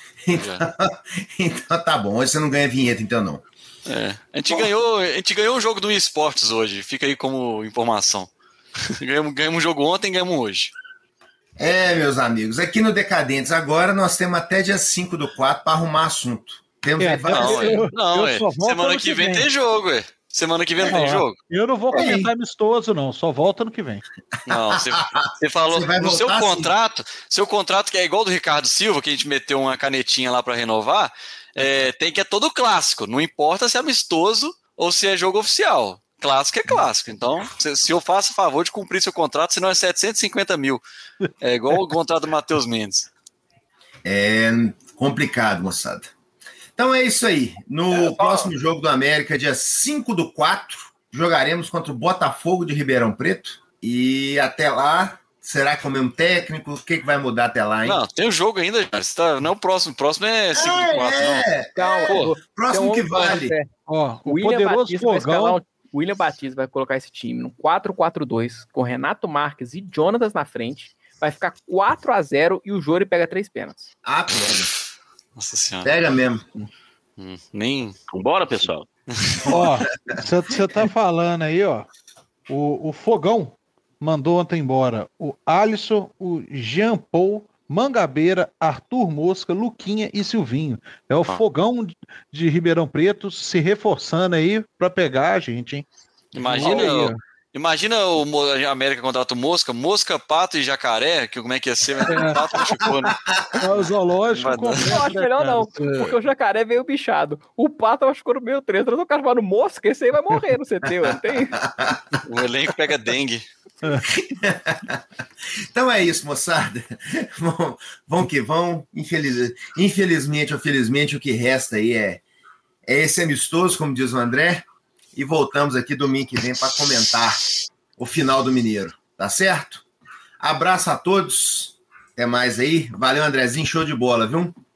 Então tá bom. Hoje você não ganha vinheta, então não. A gente ganhou um jogo do eSports hoje. Fica aí como informação. Ganhamos um jogo ontem, ganhamos hoje. Meus amigos, aqui no Decadentes agora nós temos até dia 5/4 para arrumar assunto. Temos semana que vem tem jogo, ué. Semana que vem não tem jogo? Eu não vou comentar amistoso, não. Só volta ano que vem. Não, você falou no seu contrato, que é igual do Ricardo Silva, que a gente meteu uma canetinha lá para renovar, tem que é todo clássico. Não importa se é amistoso ou se é jogo oficial. Clássico é clássico. Então, se eu faço a favor de cumprir seu contrato, senão é 750 mil. É igual o contrato do Matheus Mendes. É complicado, moçada. Então é isso aí. No próximo jogo do América, dia 5/4, jogaremos contra o Botafogo de Ribeirão Preto. E até lá, será que é o mesmo técnico? O que vai mudar até lá, hein? Não, tem o jogo ainda, cara. Não é o próximo. O próximo é 5/4, não. Próximo que vale. O poderoso Fogão. O William Batista vai colocar esse time no 4-4-2, com Renato Marques e Jonatas na frente. Vai ficar 4-0 e o Jori pega 3 pênaltis. Pega. Nossa senhora. Pega mesmo. Nem. Vambora, pessoal. Você tá falando aí, ó. O Fogão mandou ontem embora o Alisson, o Jean Paul, Mangabeira, Arthur Mosca, Luquinha e Silvinho. É o Fogão de Ribeirão Preto se reforçando aí pra pegar a gente, hein? Imagina a América contrata o Mosca, Pato e Jacaré, que como é que ia ser? Pato machucou, né? O zoológico. Eu acho melhor não, porque o Jacaré veio bichado. O Pato machucou no meio 3, o cara vai no Mosca, esse aí vai morrer no CT, não tem? O elenco pega dengue. Então é isso, moçada. Vão que vão. Infelizmente ou felizmente, o que resta aí é esse amistoso, como diz o André. E voltamos aqui domingo que vem para comentar o final do Mineiro. Tá certo? Abraço a todos. Até mais aí. Valeu, Andrezinho. Show de bola, viu?